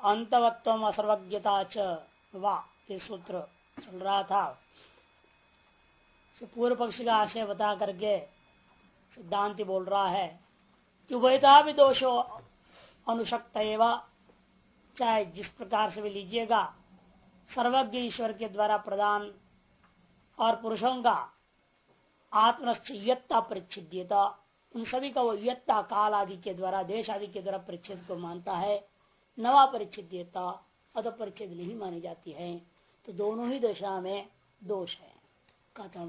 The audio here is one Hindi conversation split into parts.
अंतवत्व असर्वज्ञता च वा ये सूत्र चल रहा था। पूर्व पक्ष का आशय बता करके सिद्धांति बोल रहा है कि उभयता भी दोषो अनुशक्त एवं, चाहे जिस प्रकार से भी लीजिएगा, सर्वज्ञ ईश्वर के द्वारा प्रदान और पुरुषों का आत्मनिश्चयता परिच्छिद्यता, उन सभी का वो यत्ता काल आदि के द्वारा, देश आदि के द्वारा परिच्छेद को मानता है। नवा परिच्छिद्यता अथ परिच्छेद नहीं मानी जाती है। तो दोनों ही दशा में दोष है। कथम,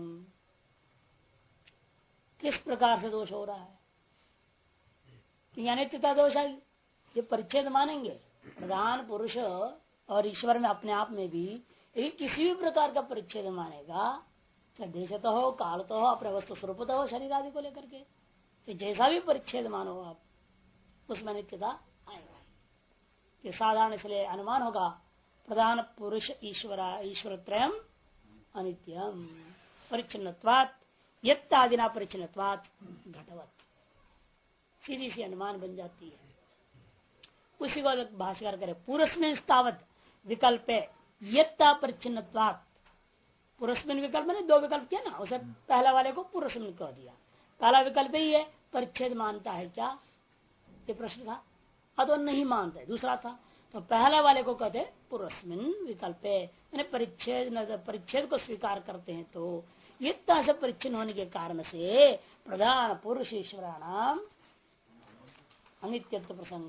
किस प्रकार से दोष हो रहा है? अनित्यता दोष है, ये परिच्छेद मानेंगे। प्रधान पुरुष और ईश्वर में अपने आप में भी यदि किसी भी प्रकार का परिच्छेद मानेगा, चाहे देश तो हो, काल तो हो, अपने वस्तु स्वरूप तो हो, शरीर आदि को लेकर के, तो जैसा भी परिच्छेद मानो आप, उसमें अनित्यता आएगा। ये साधारण इसलिए अनुमान होगा प्रधान पुरुष ईश्वर त्रयम अनित्यम परिच्छिन्नत्वात् यत्तादिना परिच्छिन्नत्वात् घटवत्, सीधी सी अनुमान बन जाती है। उसी को भाष्यकार करे पुरस्मिन् तावत् विकल्पे यत्ता परिच्छिन्नत्वात्। पुरस्मिन् विकल्प ने दो विकल्प किया ना, उसे पहला वाले को पुरस्मिन् कह दिया। पहला विकल्प ही है परिच्छेद मानता है क्या, ये प्रश्न था। अतो नहीं मानता है, दूसरा था। तो पहला वाले को कहते पुरस्मिन् विकल्पे, यानी परिच्छेद को स्वीकार करते हैं तो इतना से परिच्छिन्न होने के कारण से प्रधान पुरुष ईश्वराणाम अनित्यत्व प्रसंग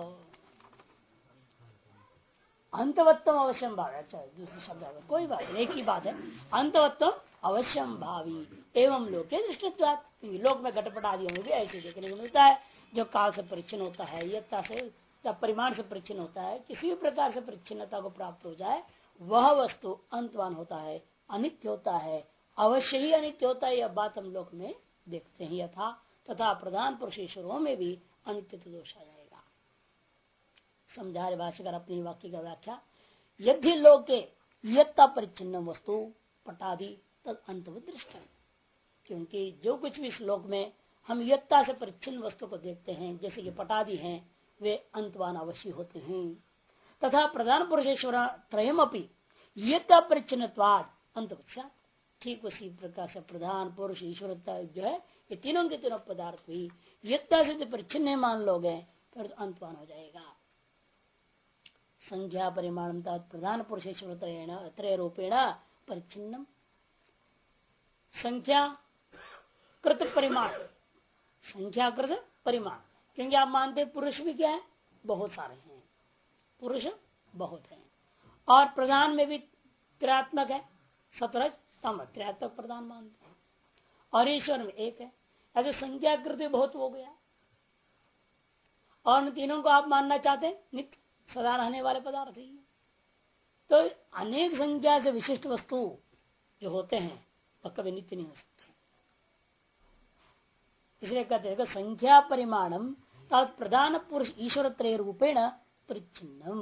अंतवत्तम अवश्यम भावी। अच्छा, दूसरे शब्द है, कोई बात नहीं, एक ही बात है। अंतवत्तम अवश्यम भावी एवं लोके दृष्टित्वात्, लोक में घटपट आदि में भी ऐसे देखने को मिलता है। जो काल से परिच्छिन्न होता है, यत्ता से या परिमाण से परिच्छिन्न होता है, किसी भी प्रकार से परिच्छिन्नता को प्राप्त हो जाए, वह वस्तु अंतवान होता है, अनित्य होता है, अवश्य ही अनित्य होता है। यह बात हम लोग में देखते हैं यथा तथा प्रधान पुरुषेश्वरों में भी अनित्य दोष आ जाएगा। समझा रहे भाष्यकार अपनी वाक्य का व्याख्या। यदि लोके यत्ता परिच्छिन्न वस्तु पटादि तद अंतवत दृष्ट, क्योंकि जो कुछ भी इस लोक में हम यत्ता से परिच्छिन्न वस्तु को देखते हैं, जैसे कि पटादि हैं, वे अंतवान अवश्य होते हैं। तथा प्रधान पुरुषेश्वर त्रयम अपनी यत्ता परिच्छिन्नत्वाद अंतवत, ठीक उसी प्रकार से प्रधान पुरुष ईश्वर जो है, ये तीनों के तीनों पदार्थ भी यत्ता से परिच्छिन्न मान लोगे फिर तो अंतवान हो जाएगा। संख्या परिमाण प्रधान पुरुषेश्वर त्रय रूपेण परिच्छिन्नम, संख्या कृत परिमाण, संख्याकृत परिमाण, क्योंकि आप मानते पुरुष भी क्या है, बहुत सारे हैं, पुरुष बहुत हैं। और प्रधान में भी त्रयात्मक है, सतरज तम त्रयात्मक प्रधान मानते हैं। और ईश्वर में एक है, अगर संख्याकृत बहुत हो गया। और इन तीनों को आप मानना चाहते हैं नित्य सदा रहने वाले पदार्थ ही। तो अनेक संख्या से विशिष्ट वस्तु जो होते हैं वह कभी नित्य नहीं हो सकते। इसलिए कहते हैं संख्या परिमाणम तत् प्रधान पुरुष ईश्वर त्रय रूपेण परिच्छिन्नम,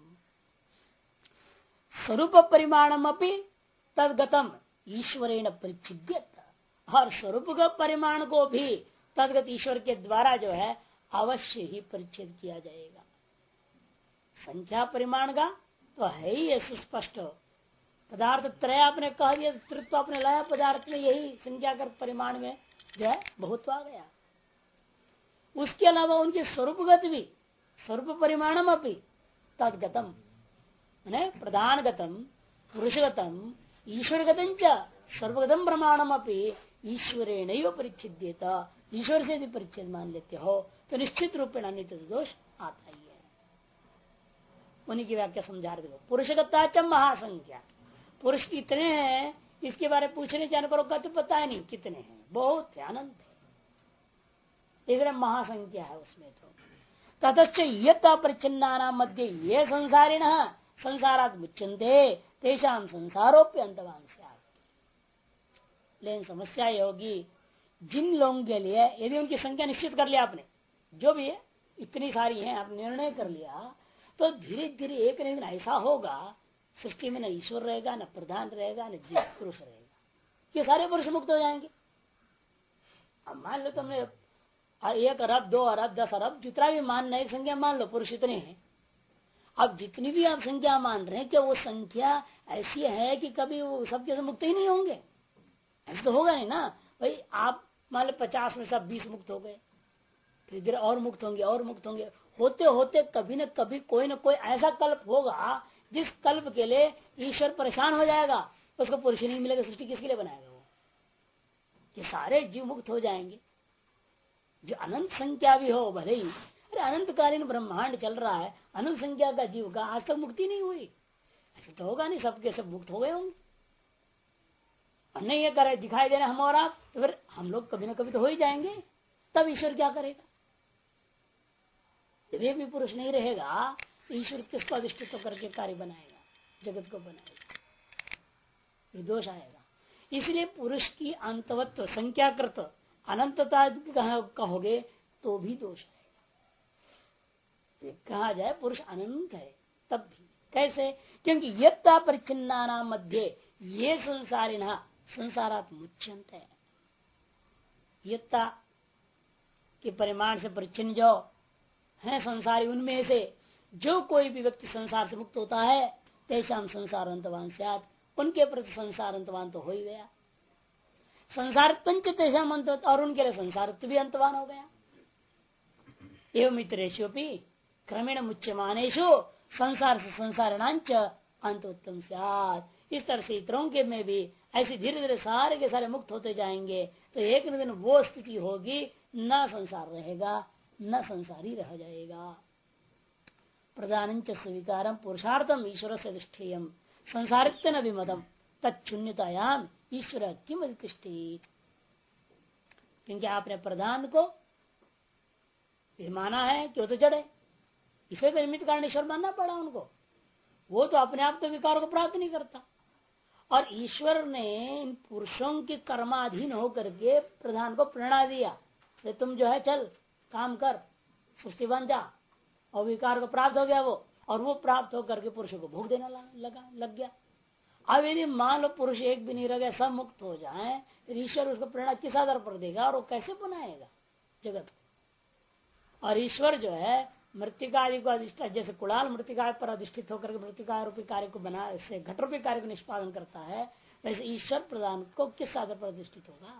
स्वरूप परिमाणम अपनी तदगतम ईश्वरेण परिच्छिद्यत, और स्वरूप का परिमाण को भी तदगत ईश्वर के द्वारा जो है अवश्य ही परिच्छेद किया जाएगा। संख्या परिमाण का तो है ही सुस्पष्ट, पदार्थ त्रय आपने कह दिया, तृत्व आपने लाया पदार्थ में, यही संख्या कर परिमाण में जो है बहुत आ गया। उसके अलावा उनके स्वरूपगत भी, स्वरूप परिमाणम अपनी तदगतम प्रधानगतम पुरुषगतम ईश्वरगतम च सर्वगतम प्रमाणम अपनी ईश्वरेण परिच्छिद्यत, ईश्वर से यदि परिच्छेद मान लेते हो तो निश्चित रूप में अनित्य दोष आता ही है। उन्हीं की व्याख्या समझा रहे हो। पुरुषगता च महासंख्या, पुरुष कितने हैं इसके बारे में पूछने जाने पर कहते पता है नहीं कितने हैं, बहुत है, अनंत है, इसलिए महासंख्या है उसमें। तो ततश्च यत् अपरिच्छिन्नानां मध्य ये संसारिण संसारात् मुच्यन्ते तेषां संसारोप्य अंतवान स्यात्। लेकिन समस्या ये होगी जिन लोगों के लिए यदि उनकी संख्या निश्चित कर लिया आपने, जो भी है इतनी सारी है, आपने निर्णय कर लिया, तो धीरे धीरे एक न ऐसा होगा सृष्टि में न ईश्वर रहेगा, न प्रधान रहेगा, न जीव पुरुष रहेगा, ये सारे पुरुष मुक्त हो जाएंगे। अब मान लो तुमने 1 अरब 2 अरब 10 अरब जितना भी मानना है संख्या मान लो, पुरुष इतने हैं। अब जितनी भी आप संख्या मान रहे हैं, क्या वो संख्या ऐसी है कि कभी वो सबके से मुक्त ही नहीं होंगे? ऐसा तो होगा नहीं ना भाई। आप मान लो 50 में सब 20 मुक्त हो गए, फिर धीरे और मुक्त होंगे और मुक्त होंगे, होते होते कभी न कभी कोई न कोई ऐसा कल्प होगा जिस कल्प के लिए ईश्वर परेशान हो जाएगा, उसको पुरुष नहीं मिलेगा। सृष्टि किसके लिए बनाएगा वो? ये सारे जीव मुक्त हो जाएंगे, जो अनंत संख्या भी हो भले ही। अरे अनंतकालीन ब्रह्मांड चल रहा है, अनंत संख्या का जीव का आज तक मुक्ति नहीं हुई, ऐसा तो होगा नहीं सबके सब मुक्त हो गए होंगे। और नहीं ये करे दिखाई दे रहे हम और आप, तो फिर हम लोग कभी ना कभी तो हो ही जाएंगे। तब ईश्वर क्या करेगा? जब एक भी पुरुष नहीं रहेगा तो ईश्वर किसको अधिष्ठित करके कार्य बनाएगा, जगत को बनाएगा? ये दोष आएगा। इसलिए पुरुष की अंतवत्व संख्याकृत अनंतता कहोगे तो भी दोष आएगा। कहा जाए पुरुष अनंत है तब भी कैसे? क्योंकि यत्ता परिचिन्ना नाम मध्य ये संसारिण संसारात मुच्यन्ते है। यत्ता के परिमाण से परिचिन्न जो है संसारी, उनमें से जो कोई भी व्यक्ति संसार से मुक्त होता है, तेषाम संसार अंतवान स्यात्, उनके प्रति संसार अंतवान तो हो ही गया। संसार पंच तेषाम अंत, और उनके लिए संसार भी अंतवान हो गया। एवं इतरेषु क्रमेण मुच्यमानेषु संसार से संसारणांच अंतोत्तम स्यात्। इस तरह से इतरों के में भी ऐसे धीरे धीरे सारे के सारे मुक्त होते जाएंगे, तो एक न दिन वो स्थिति होगी, न संसार रहेगा न संसारी रह जाएगा। प्रधान स्वीकारम पुरुषार्थम ईश्वर से अधिष्ठेयम संसारित्व न विमतम तत्शून्यतायाम ईश्वर किम अधिष्ठित। क्योंकि आपने प्रधान को माना है कि वो तो जड़ है, इसलिए तो निमित्त कारण ईश्वर मानना पड़ा उनको। वो तो अपने आप तो विकार को प्राप्त नहीं करता, और ईश्वर ने इन पुरुषों के कर्माधीन होकर के प्रधान को प्रेरणा दिया कि तुम जो है चल काम कर, सृष्टि बन जा, और विकार को प्राप्त हो गया वो, और वो प्राप्त होकर के पुरुषों को भोग देना लग गया। अब यदि मान लो पुरुष एक भी नहीं रह गया, सब मुक्त हो जाए, फिर ईश्वर उसको प्रेरणा किस आधार पर देगा और वो कैसे बनाएगा जगत को? और ईश्वर जो है मृतिका को अधिष्ठित, जैसे कुड़ाल मृतिका पर अधिष्ठित होकर के मृतिका रूपी कार्य को बना, इससे घट रूपी कार्य को निष्पादन करता है, वैसे ईश्वर प्रधान को किस आधार पर अधिष्ठित होगा?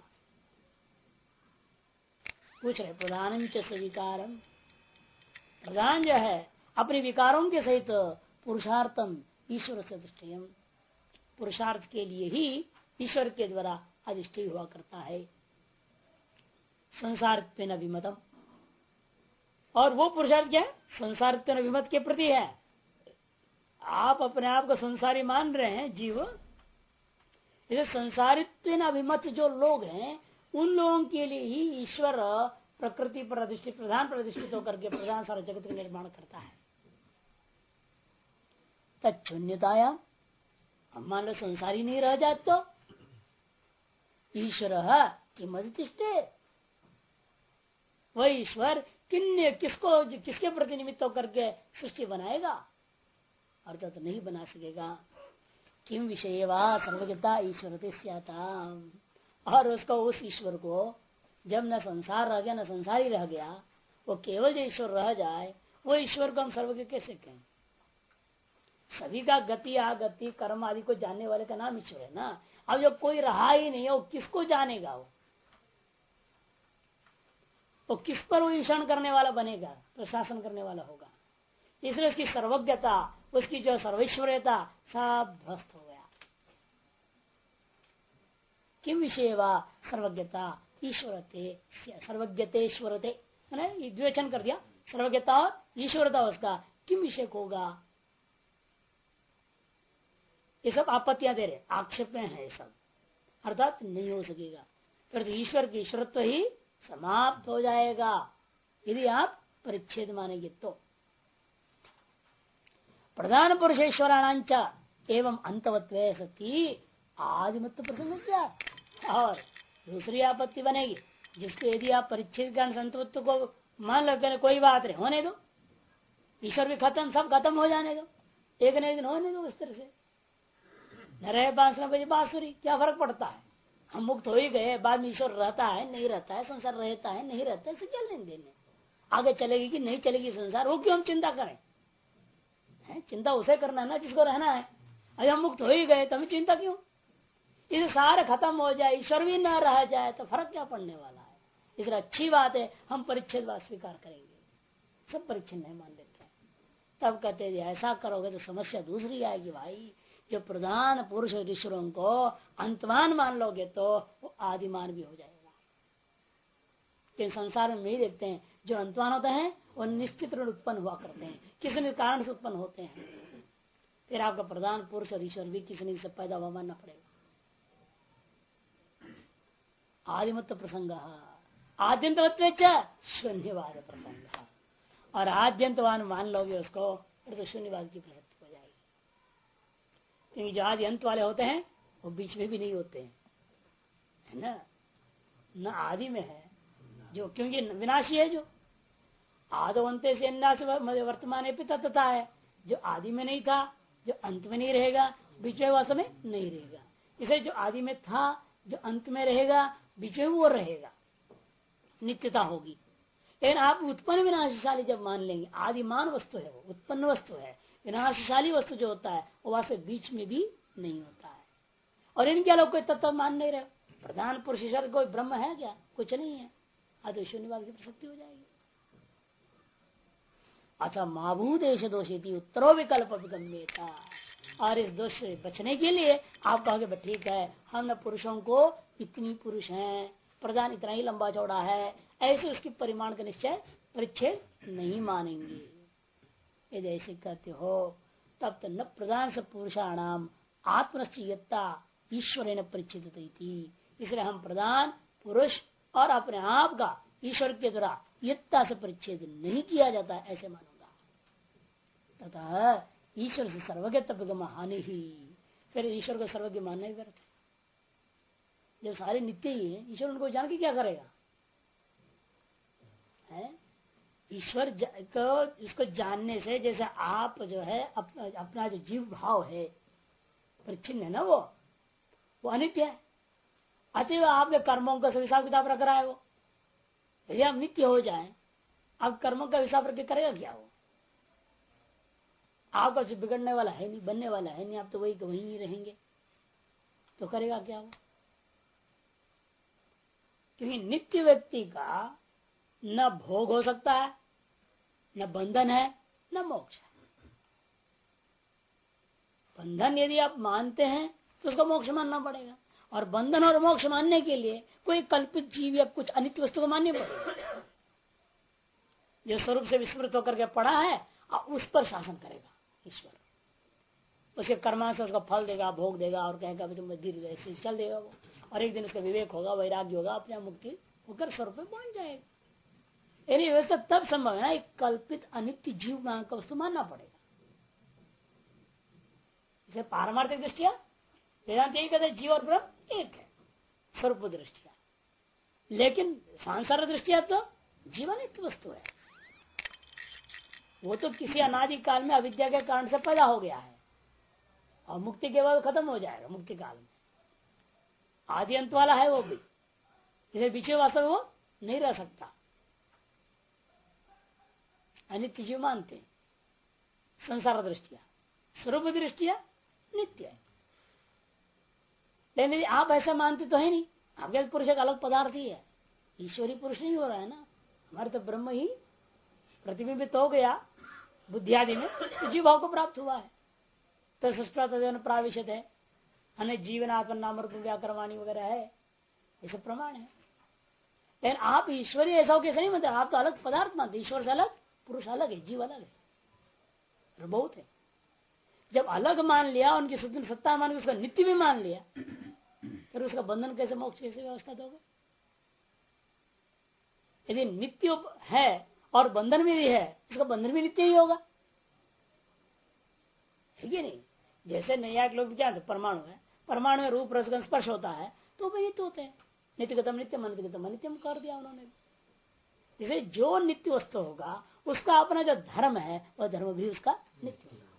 पूछ रहे प्रधानम च स्वीकारम, प्रधान जो है अपने विकारों के सहित पुरुषार्थम ईश्वर से अधिष्ठेयम, पुरुषार्थ के लिए ही ईश्वर के द्वारा अधिष्ठित हुआ करता है। संसारित्वेन विमतम, और वो पुरुषार्थ क्या है? संसारित्वेन विमत के प्रति है। आप अपने आप को संसारी मान रहे हैं जीव, इसे संसारित्वेन अभिमत जो लोग हैं उन लोगों के लिए ही ईश्वर प्रकृति पर अधिष्ठित, प्रधान पर अधिष्ठित होकर के प्रधान सारा जगत का निर्माण करता है। तत्शून्यताया, हम मान लो संसारी नहीं रह जाते तो ईश्वर किमधिष्ठे, वह ईश्वर किसको किसके प्रति निमित्त होकर के सृष्टि बनाएगा? अर्थात तो नहीं बना सकेगा। किम विषय वा सर्वज्ञता ईश्वर स्याता, और उसको उस ईश्वर को जब न संसार रह गया न संसारी रह गया, वो केवल जो ईश्वर रह जाए, वो ईश्वर को हम सर्वज्ञ कैसे कहें? सभी का गति आगति कर्म आदि को जानने वाले का नाम ईश्वर है ना। अब जब कोई रहा ही नहीं है, वो किसको जानेगा? वो किस पर वो ईशान करने वाला बनेगा, प्रशासन करने वाला होगा। इसलिए उसकी सर्वज्ञता, उसकी जो सर्वेश्वरता सब ध्वस्त हो गया। किम विषय वा सर्वज्ञता ईश्वरते सर्वज्ञतेश्वरते, मैंने द्विवचन कर दिया, सर्वज्ञता और ईश्वरता उसका किम विषय होगा? ये सब आपत्तियां दे रहे, आक्षेप में है सब, अर्थात नहीं हो सकेगा। फिर तो ईश्वर की ईश्वरत्व ही समाप्त हो जाएगा यदि आप परिच्छेद मानेंगे तो। प्रधान पुरुषेश्वराणांच एवं अंतवत्व सती आदिमत्व प्रसंग। और दूसरी आपत्ति बनेगी जिसको यदि आप परिच्छेद का अंतवत्व को मान लो, कोई बात नहीं, होने दो, ईश्वर भी खत्म, सब खत्म हो जाने दो, एक न एक दिन होने दो। इस तरह से न रहे बांसुरी बजे बांसुरी, क्या फर्क पड़ता है? हम मुक्त हो ही गए, बाद में ईश्वर रहता है नहीं रहता है, संसार रहता है नहीं रहता है, इसे क्या लेन देने? आगे चलेगी कि नहीं चलेगी संसार, वो क्यों हम चिंता करें? है? चिंता उसे करना है ना जिसको रहना है। अभी हम मुक्त हो ही गए तो हमें चिंता क्यों? इसे सारे खत्म हो जाए, ईश्वर भी न रह जाए तो फर्क क्या पड़ने वाला है? इसलिए अच्छी बात है हम परिच्छेदवाद स्वीकार करेंगे, सब परिच्छिन्न है मान लेते हैं। तब कहते हैं ऐसा करोगे तो समस्या दूसरी आएगी भाई। जो प्रधान पुरुष और ईश्वरों को अंतमान मान लोगे तो वो आदिमान भी हो जाएगा। संसार में ही देखते हैं जो अंतमान होते हैं वो निश्चित रूप उत्पन्न हुआ करते हैं, किसी न कारण से उत्पन्न होते हैं। फिर आपका प्रधान पुरुष और ईश्वर भी किसी न से पैदा हुआ मानना पड़ेगा। आदिमत्व प्रसंग आद्यंत शून्यवाद प्रसंग, और आद्यंतवान मान लोगे उसको फिर तो शून्यवाद की प्रसक्ति हो जाएगी। क्योंकि जो आदि अंत वाले होते हैं वो बीच में भी नहीं होते हैं, है ना? न आदि में है जो, क्योंकि विनाशी है। जो आदवंते से वर्तमान तथा है, जो आदि में नहीं था, जो अंत में नहीं रहेगा, बीच में वास्तव में नहीं रहेगा। इसे जो आदि में था, जो अंत में रहेगा, बीच में वो रहेगा, नित्यता होगी। लेकिन आप उत्पन्न विनाशशाली जब मान लेंगे, आदिमान वस्तु है वो, उत्पन्न वस्तु है। विनाशशाली वस्तु जो होता है वो वास्तव बीच में भी नहीं होता है। और इनके लोग कोई तत्व मान नहीं रहे। प्रधान पुरुष ईश्वर कोई ब्रह्म है क्या? कुछ नहीं है। अतः शून्यवाद की प्रसक्ति हो जाएगी। अतः महाभूदेश दोषी उत्तरो विकल्प गम्यता। और इस दोष से बचने के लिए आप कहोगे ठीक है, हम न पुरुषों को इतनी पुरुष हैं, प्रधान इतना ही लंबा चौड़ा है, ऐसे उसकी परिमाण का निश्चय परिच्छेद नहीं मानेंगे। यदि ऐसे कहते हो तब तो न प्रधान से पुरुषाणाम आत्मनिश्चयता ईश्वर परिच्छेद। इसलिए हम प्रधान पुरुष और अपने आप का ईश्वर के द्वारा यत्ता से परिच्छेद नहीं किया जाता, ऐसे मानूंगा। तथा ईश्वर से सर्वज्ञ हानि ही, फिर ईश्वर को सर्वज्ञ मानना ही व्यर्थ है। जब सारे नित्य ही है, ईश्वर उनको जान के क्या करेगा? है ईश्वर को, इसको जानने से जैसे आप जो है अपना जो जीव भाव है परिच्छिन्न है ना, वो अनित्य है। अतएव आपके कर्मों का हिसाब किताब रख रहा है वो। यदि आप नित्य हो जाएं, आप कर्मों का हिसाब रख के करेगा क्या? वो आपका जो बिगड़ने वाला है नहीं, बनने वाला है नहीं, आप तो वही रहेंगे, तो करेगा क्या वो? क्योंकि नित्य व्यक्ति का न भोग हो सकता है, न बंधन है, न मोक्ष है। बंधन यदि आप मानते हैं तो उसको मोक्ष मानना पड़ेगा, और बंधन और मोक्ष मानने के लिए कोई कल्पित जीव या कुछ अनित्य वस्तु को माननी पड़ेगी। जो स्वरूप से विस्मृत होकर के पड़ा है और उस पर शासन करेगा ईश्वर। उसके कर्मा से उसका फल देगा, भोग देगा, और कहेगा तुम धीरे धीरे चल देगा वो। और एक दिन उसका विवेक होगा, वैराग्य होगा, अपने मुक्ति होकर स्वरूप में पहुंच जाएगा। यानी व्यवस्था तब संभव है ना, एक कल्पित अनित्य जीव का वस्तु मानना पड़ेगा। इसे पारमार्थिक दृष्टिया वेदांत यही कहते जीव और ब्रह्म एक है स्वरूप दृष्टिया, लेकिन सांसार दृष्टिया तो जीवन एक वस्तु है। वो तो किसी अनादि काल में अविद्या के कारण से पैदा हो गया है, और मुक्ति के बाद खत्म हो जाएगा। मुक्ति काल में आदि अंत वाला है वो भी, इसे पीछे वास्तव वो नहीं रह सकता। अनित्य जीव मानते हैं संसार दृष्टिया, स्वरूप दृष्टिया नित्य है। लेकिन आप ऐसा मानते तो है नहीं, आपके पुरुष एक अलग पदार्थ ही है, ईश्वरी पुरुष नहीं हो रहा है ना। हमारे तो ब्रह्म ही प्रतिबिंबित हो गया बुद्धि आदि में, तो जीव भाव को प्राप्त हुआ है। तो सृष्टा प्राविशत है, अन्य जीवन आत्म नाम रूप व्याकरवाणी वगैरह है, ये सब प्रमाण है। लेकिन आप ईश्वरी ऐसा हो कैसे नहीं मानते? आप तो अलग पदार्थ मानते, ईश्वर से अलग, पुरुष अलग है, जीव अलग है, बहुत है। जब अलग मान लिया, उनकी सत्ता मान के उसका नित्य भी मान लिया, फिर उसका बंधन कैसे, मोक्ष कैसे व्यवस्था दोगे? यदि नित्य है और बंधन भी है, उसका बंधन भी नित्य ही होगा, ठीक है नहीं? जैसे नैयायिक लोग जानते परमाणु है, परमाणु में रूप रसगंध स्पर्श होता है तो वे नित्य होते हैं। नित्यगतम नित्यम अनित्यगतम अनित्यम कर दिया उन्होंने। जैसे जो नित्य वस्तु होगा उसका अपना जो धर्म है वह धर्म भी उसका नित्य होगा।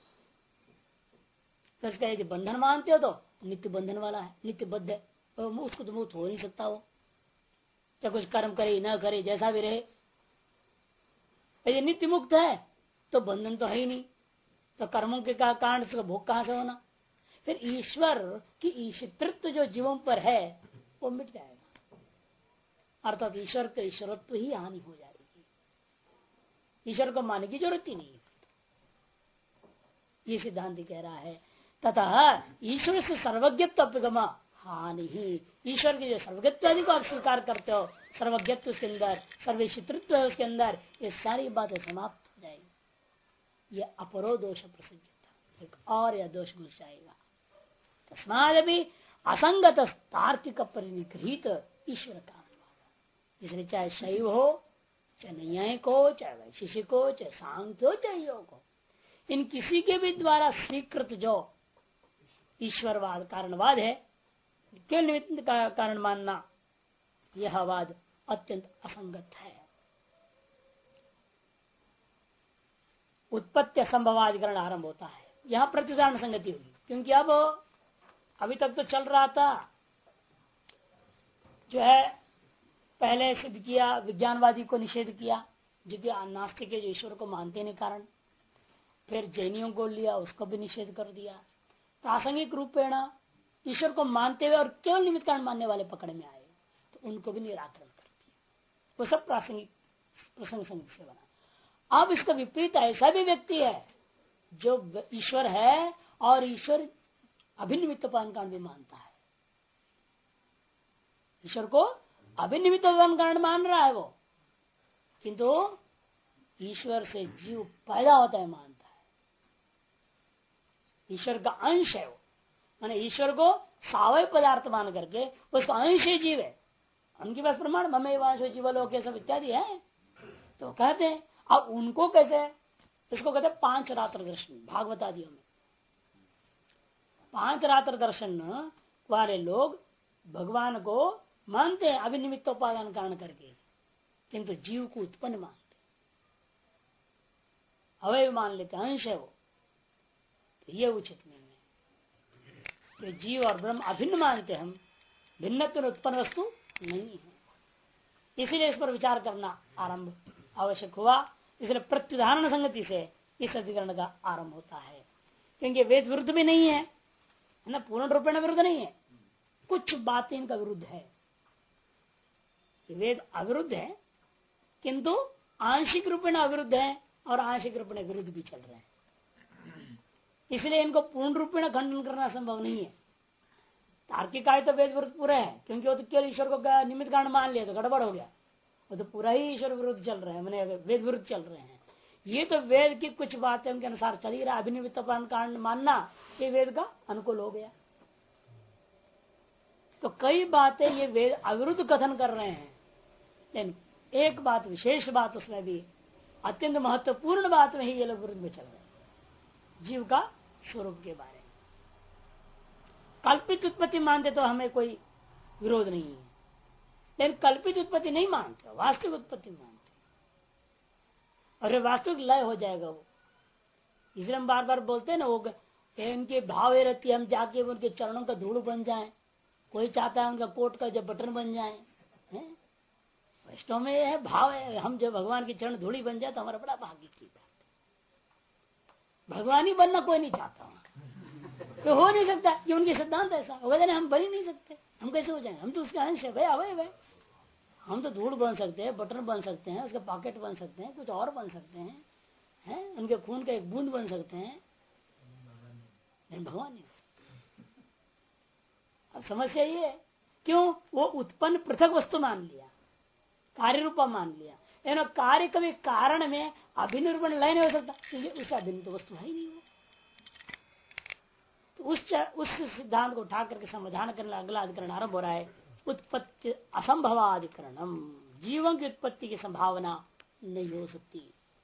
तो इसका यदि बंधन मानते हो तो नित्य बंधन वाला है, नित्य बद्ध है, तो उसको तो मुक्त हो नहीं सकता वो, चाहे कुछ कर्म करे न करे, जैसा भी रहे। यदि नित्य मुक्त है तो बंधन तो है ही नहीं, तो कर्मों के कारण उसका भोग कहां से होना। फिर ईश्वर की ईश्वरत्व जो जीवों पर है वो मिट जाएगा, अर्थात ईश्वर के ईश्वरत्व ही हानि हो जाएगी, ईश्वर को मानने की जरूरत ही नहीं है। ये सिद्धांत कह रहा है तथा ईश्वर से सर्वज्ञत्व अपगमा हानि ही, ईश्वर के जो सर्वज्ञत्व आदि को आप स्वीकार करते हो, सर्वज्ञत्व उसके अंदर, सर्वेशित्व है उसके अंदर, ये सारी बातें समाप्त हो जाएगी। ये अपरो दोष प्रसिद्ध, एक और यह दोष घुस जाएगा। तस्माद भी असंगत तार्किक परिनिगृहित ईश्वर का अनुवाद, इसलिए चाहे शैव हो, चाहे नैयायिक हो, चाहे वैशेषिक हो, चाहे सांख्य हो, चाहे योग हो, इन किसी के भी द्वारा स्वीकृत जो ईश्वरवाद कारणवाद है, केवल निमित्त का कारण मानना, यह वाद अत्यंत असंगत है। उत्पत्ति असंभवाधिकरण आरंभ होता है, यहां प्रतिदान संगति होगी, क्योंकि अब अभी तक तो चल रहा था जो है, पहले सिद्ध किया विज्ञानवादी को निषेध किया, जो कि नास्तिक जो ईश्वर को मानते नहीं कारण, फिर जैनियों को लिया, उसको भी निषेध कर दिया। प्रासंगिक रूपेण ईश्वर को मानते हुए और केवल निमित्त कारण मानने वाले पकड़ में आए, तो उनको भी निराकरण कर दिया। वो सब प्रासंगिक प्रसंग संगति से बना। अब इसका विपरीत ऐसा भी व्यक्ति है जो ईश्वर है और ईश्वर अभिनिमित्त कारण भी मानता है, ईश्वर को अभिनिमित्त कारण मान रहा है वो, किंतु ईश्वर से जीव पैदा होता है मानता है, ईश्वर का अंश है वो, माने ईश्वर को सावय पदार्थ मान करके उसका अंश ही जीव है। उनके पास प्रमाण ममे वांशो जीवलोक सब इत्यादि है, तो कहते हैं। अब उनको कहते हैं, इसको कहते हैं पांच रात्र दर्शन। भागवत आदियों में पांच रात्र दर्शन वाले लोग भगवान को मानते हैं अभिनिमित्त उपादान कारण करके, किंतु जीव को उत्पन्न मानते, अवयव मान लेते, अंश है वो, तो ये उचित नहीं है। तो जीव और ब्रह्म अभिन्न मानते हम, भिन्नत्व उत्पन्न वस्तु नहीं है, इसीलिए इस पर विचार करना आरंभ आवश्यक हुआ। इसलिए प्रत्युदाहरण संगति से इस अधिकरण का आरंभ होता है, क्योंकि वेद विरुद्ध भी नहीं है ना, पूर्ण रूपेण विरुद्ध नहीं है, कुछ बातें इनका विरुद्ध है। वेद अविरुद्ध है, किंतु आंशिक रूपेण अविरुद्ध है और आंशिक रूपेण विरुद्ध भी चल रहे हैं, इसलिए इनको पूर्ण रूपेण खंडन करना संभव नहीं है। तार्किक आय तो वेद विरुद्ध पूरा है, क्योंकि वो तो केवल ईश्वर को निमित्त कारण मान लिया तो गड़बड़ हो गया, वो तो पूरा ही ईश्वर विरुद्ध चल रहे हैं, मैंने वेद विरुद्ध चल रहे हैं। ये तो वेद की कुछ बातें उनके अनुसार चल ही रहा, अभिनिमित्त कारण मानना ये वेद का अनुकूल हो गया। तो कई बातें ये वेद अविरुद्ध कथन कर रहे हैं, लेकिन एक बात, विशेष बात उसमें भी अत्यंत महत्वपूर्ण बात में ही ये लोग विरुद्ध में चल रहे हैं, जीव का स्वरूप के बारे में। कल्पित उत्पत्ति मानते तो हमें कोई विरोध नहीं है, लेकिन कल्पित उत्पत्ति नहीं मानते, वास्तविक उत्पत्ति मानते, और वास्तविक लय हो जाएगा वो। इसलिए हम बार बार बोलते हैं ना, वो इनके भाव रहती है, हम जाके उनके चरणों का धूल बन जाए, कोई चाहता है उनका कोट का जब बटन बन जाए। वैष्णव में है भाव है, हम जब भगवान के चरण धूली बन जाए तो हमारा बड़ा भाग्य की बात। भगवान ही बनना कोई नहीं चाहता, तो हो नहीं सकता, ये उनके सिद्धांत ऐसा होगा, हम बन ही नहीं सकते, हम कैसे हो जाए, हम तो उसके अंश है भाई, अवय भाई, हम तो धूल बन सकते हैं, बटन बन सकते हैं, उसके पॉकेट बन सकते हैं, कुछ और बन सकते हैं, उनके खून का एक बूंद बन सकते हैं, लेकिन भगवान नहीं। अब समस्या ये है, क्यों वो उत्पन्न पृथक वस्तु मान लिया, कार्य रूपा मान लिया, लेकिन कार्य कभी कारण में अभिनिर्वण लय नहीं हो सकता, क्योंकि उसका अभिन्न तो वस्तु है ही नहीं हो। तो उस सिद्धांत को उठा करके समाधान करने अगला अधिकरण आरंभ हो रहा है, उत्पत्ति असंभवाधिकरणम, जीवों की उत्पत्ति की संभावना नहीं हो सकती।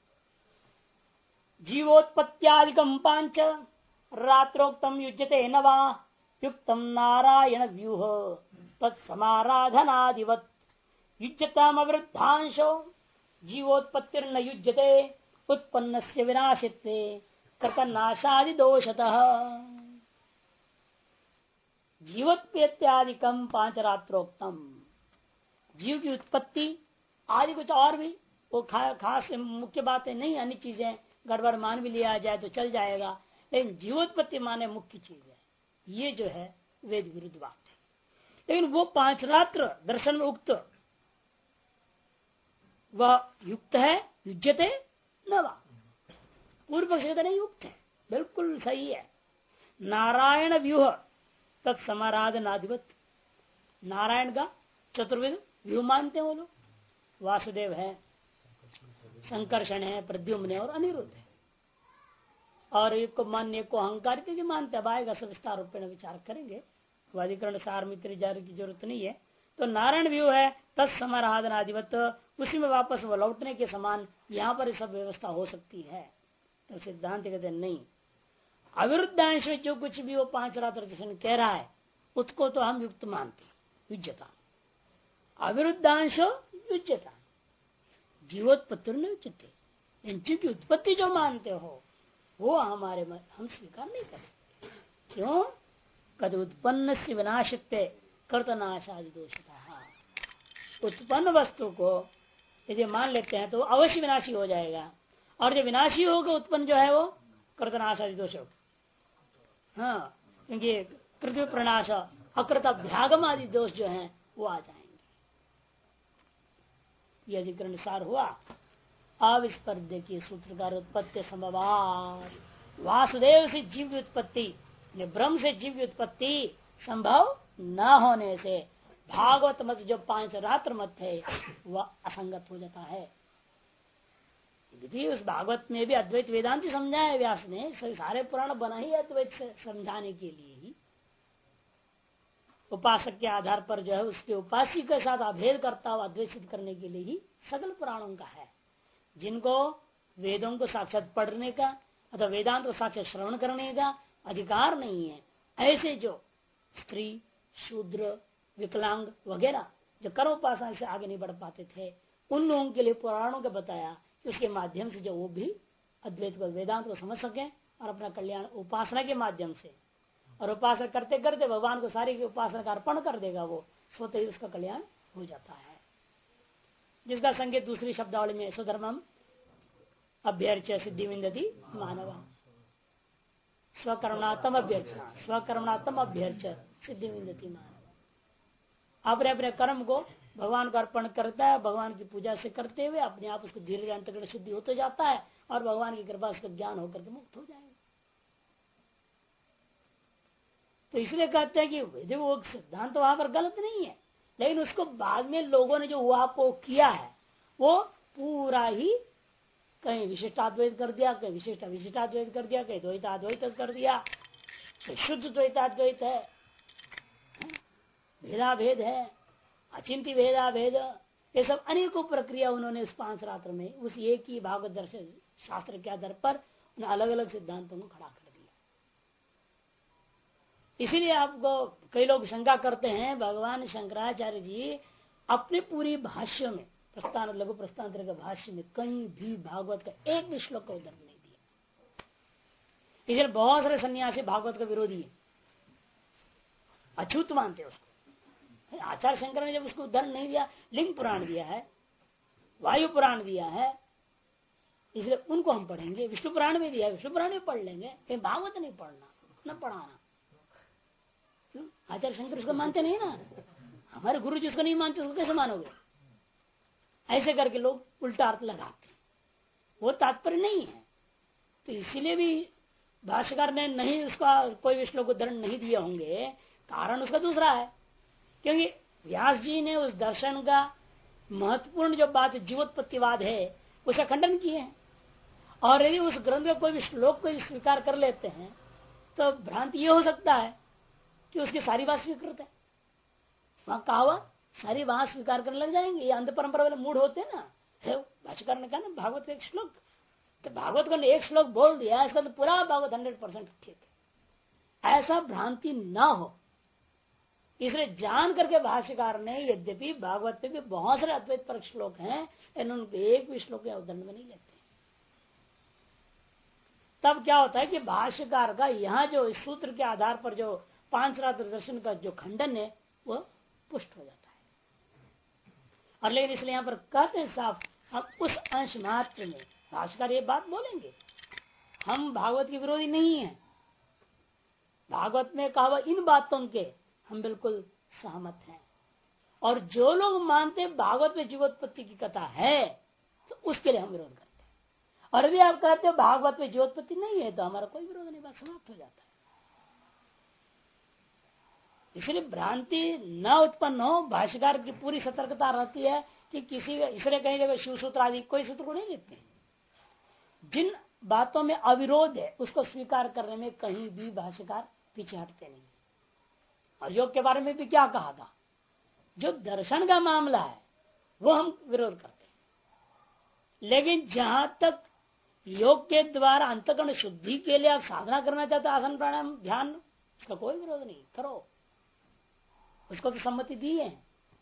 जीवोत्पत्त्यादिकम पांच रात्रोक्तम युज्यते न वा युक्तम नारायण व्यूह तत्समाराधनादिवत् युज्यताम अवृद्धांशो जीवोत्पत्तिर्न युज्यते उत्पन्नस्य विनाशित्वे कृतनाशादि दोषतः। जीवोत्पत्त्यादिकम पांच रात्रोक्तम, जीव की उत्पत्ति आदि कुछ और भी वो खास मुख्य बातें नहीं, अन्य चीजें गड़बड़ मान भी लिया जाए तो चल जाएगा, लेकिन जीवोत्पत्ति माने मुख्य चीज है। ये जो है वेद विरुद्ध बात है। लेकिन वो पांचरात्र दर्शन में उक्त वह युक्त है, युज्यते न वा, पूर्व पक्ष कहते नहीं युक्त है, बिल्कुल सही है। नारायण व्यूह तत्समाराधनाधिपत, नारायण का चतुर्वेद व्यूह मानते हैं वो लोग। वासुदेव है, संकर्षण है, प्रद्युम्न है और अनिरुद्ध है। और एक को मन, एक को अहंकार के मानते। अब आएगा सब विस्तार रूप में विचार करेंगे, वादिकरण सार मित्र जाने की जरूरत नहीं है। तो नारायण व्यू है तत्समाराधनाधिपत, उसी में वापस वो लौटने के समान यहाँ पर सब व्यवस्था हो सकती है। तो सिद्धांत कहते नहीं, अविरुद्धांश में जो कुछ भी वो पांच रात्र दर्शन कह रहा है उसको तो हम युक्त मानते, युज्यता। अविरुद्धांश युज्यता, जीवोत्पत्ति न युज्यते, जीव की उत्पत्ति जो मानते हो वो हमारे मन हम स्वीकार नहीं करते। क्यों? कद उत्पन्न से विनाशित्य कर्तनाशादि दोषता, उत्पन्न वस्तु को यदि मान लेते हैं तो अवश्य विनाशी हो जाएगा, और जो विनाशी होगा उत्पन्न जो है वो कर्तनाशादि दोष होगा। हाँ, क्योंकि कृत्य प्रणाश अकृत अभ्यागम आदि दोष जो हैं वो आ जाएंगे। यह अधिकरण सार हुआ। अब इस पर देखिए सूत्रकार उत्पत्ति संभवात, वासुदेव से जीव की उत्पत्ति, ब्रह्म से जीव की उत्पत्ति संभव न होने से भागवत मत जो पांच रात्र मत है वह असंगत हो जाता है। यदि उस भागवत में भी अद्वैत वेदांत समझाया है व्यास ने, सारे पुराण बना ही अद्वैत से समझाने के लिए ही। उपासक के आधार पर जो है उसके उपासी के साथ अभेद करता हुआ अद्वैत सिद्ध करने के लिए ही सकल पुराणों का है। जिनको वेदों को साक्षात पढ़ने का अथवा वेदांत को साक्षात श्रवण करने का अधिकार नहीं है, ऐसे जो स्त्री, शूद्र, विकलांग वगैरह जो कर्म उपासना से आगे नहीं बढ़ पाते थे, उन लोगों के लिए पुराणों का बताया कि उसके माध्यम से जो वो भी अद्वैत को, वेदांत को समझ सके और अपना कल्याण उपासना के माध्यम से, और उपासना करते करते भगवान को सारी उपासना का अर्पण कर देगा, वो स्वतः ही उसका कल्याण हो जाता है। जिसका संकेत दूसरी शब्दावली में स्वधर्मम अभ्यर्च सिद्धि विंदति मानव, स्वकर्मणात्म अभ्यर्च, स्वकर्मणात्म अभ्यर्च सिद्धि विंदति मानव। अपने अपने कर्म को भगवान को अर्पण करता है, भगवान की पूजा से करते हुए अपने आप उसको धीरे धीरे अंतर्गत शुद्धि होते जाता है और भगवान की कृपा उसका ज्ञान होकर के मुक्त हो जाएगा। तो इसलिए कहते हैं कि वो सिद्धांत तो वहां पर गलत नहीं है, लेकिन उसको बाद में लोगों ने जो वो किया है वो पूरा ही कहीं विशिष्टाद्वैत कर दिया, कहीं विशिष्टाद्वैत कर दिया, कहीं द्वैताद्वैत कर दिया, कहीं शुद्ध द्वैताद्वैत है, भेदाभेद है, अचिंत्य भेदाभेद, ये सब अनेकों प्रक्रिया उन्होंने इस पांच रात्र में उस एक ही भागवत दर्शन शास्त्र के आधार पर उन्हें अलग अलग सिद्धांतों को खड़ा कर दिया। इसीलिए आपको कई लोग शंका करते हैं, भगवान शंकराचार्य जी अपने पूरी भाष्य में, प्रस्थान लघु प्रस्थानत्र के भाष्य में कहीं भी भागवत का एक भी श्लोक का उदाहरण नहीं दिया। इसलिए बहुत सारे सन्यासी भागवत का विरोधी है, अछूत मानते उसको। आचार्य शंकर ने जब उसको उदाहरण नहीं दिया, लिंग पुराण दिया है, वायु पुराण दिया है, इसलिए उनको हम पढ़ेंगे। विष्णु पुराण में दिया है, विष्णु पुराण में पढ़ लेंगे, कहीं भागवत नहीं पढ़ना, न पढ़ाना। क्यों? आचार्य शंकर उसको मानते नहीं ना, हमारे गुरु जी उसको नहीं मानते, उसको कैसे मानोगे? ऐसे करके लोग उल्टा अर्थ लगाते, वो तात्पर्य नहीं है। तो इसीलिए भी भाष्यकार ने नहीं उसका कोई भी श्लोक उदाहरण नहीं दिए होंगे, कारण उसका दूसरा है। क्योंकि व्यास जी ने उस दर्शन का महत्वपूर्ण जो बात जीवोत्पत्तिवाद है उसका खंडन किए हैं, और यदि उस ग्रंथ का कोई भी श्लोक को स्वीकार कर लेते हैं तो भ्रांति ये हो सकता है कि उसकी सारी बात स्वीकृत है। वहां कहा हुआ सारी बात स्वीकार करने लग जाएंगे, ये अंध परंपरा वाले मूड होते हैं ना। भाष्यकार ने कहा ना भागवत का एक श्लोक, तो भागवत को एक श्लोक बोल दिया, इसका तो पूरा भागवत 100% ठीक है, ऐसा भ्रांति ना हो। इसलिए जान करके भाष्यकार ने, यद्यपि भागवत में भी बहुत सारे अद्वैत पर श्लोक हैं, इन्होंने एक भी श्लोक उदाहरण में नहीं लेते। तब क्या होता है कि भाष्यकार का यहाँ जो इस सूत्र के आधार पर जो पांच रात्र दर्शन का जो खंडन है वो पुष्ट हो जाता है। और लेकिन इसलिए यहाँ पर कहते हैं साफ, हम उस अंश मात्र में भाष्यकार ये बात बोलेंगे हम भागवत के विरोधी नहीं है। भागवत में कहा हुआ इन बातों के हम बिल्कुल सहमत हैं। और जो लोग मानते हैं भागवत में जीवोत्पत्ति की कथा है तो उसके लिए हम विरोध करते हैं। और यदि आप कहते हो भागवत में जीवोत्पत्ति नहीं है तो हमारा कोई विरोध नहीं, बात समाप्त हो जाता है। इसलिए भ्रांति न उत्पन्न हो, भाष्यकार की पूरी सतर्कता रहती है कि किसी इसलिए कहीं जगह शिव सूत्र आदि कोई सूत्र को नहीं लेते। जिन बातों में अविरोध है उसको स्वीकार करने में कहीं भी भाष्यकार पीछे हटते नहीं। और योग के बारे में भी क्या कहा था, जो दर्शन का मामला है वो हम विरोध करते हैं। लेकिन जहां तक योग के द्वारा अंतःकरण शुद्धि के लिए आप साधना करना चाहते हो, आसन प्राणायाम ध्यान, उसका कोई विरोध नहीं, करो, उसको तो सम्मति दी है।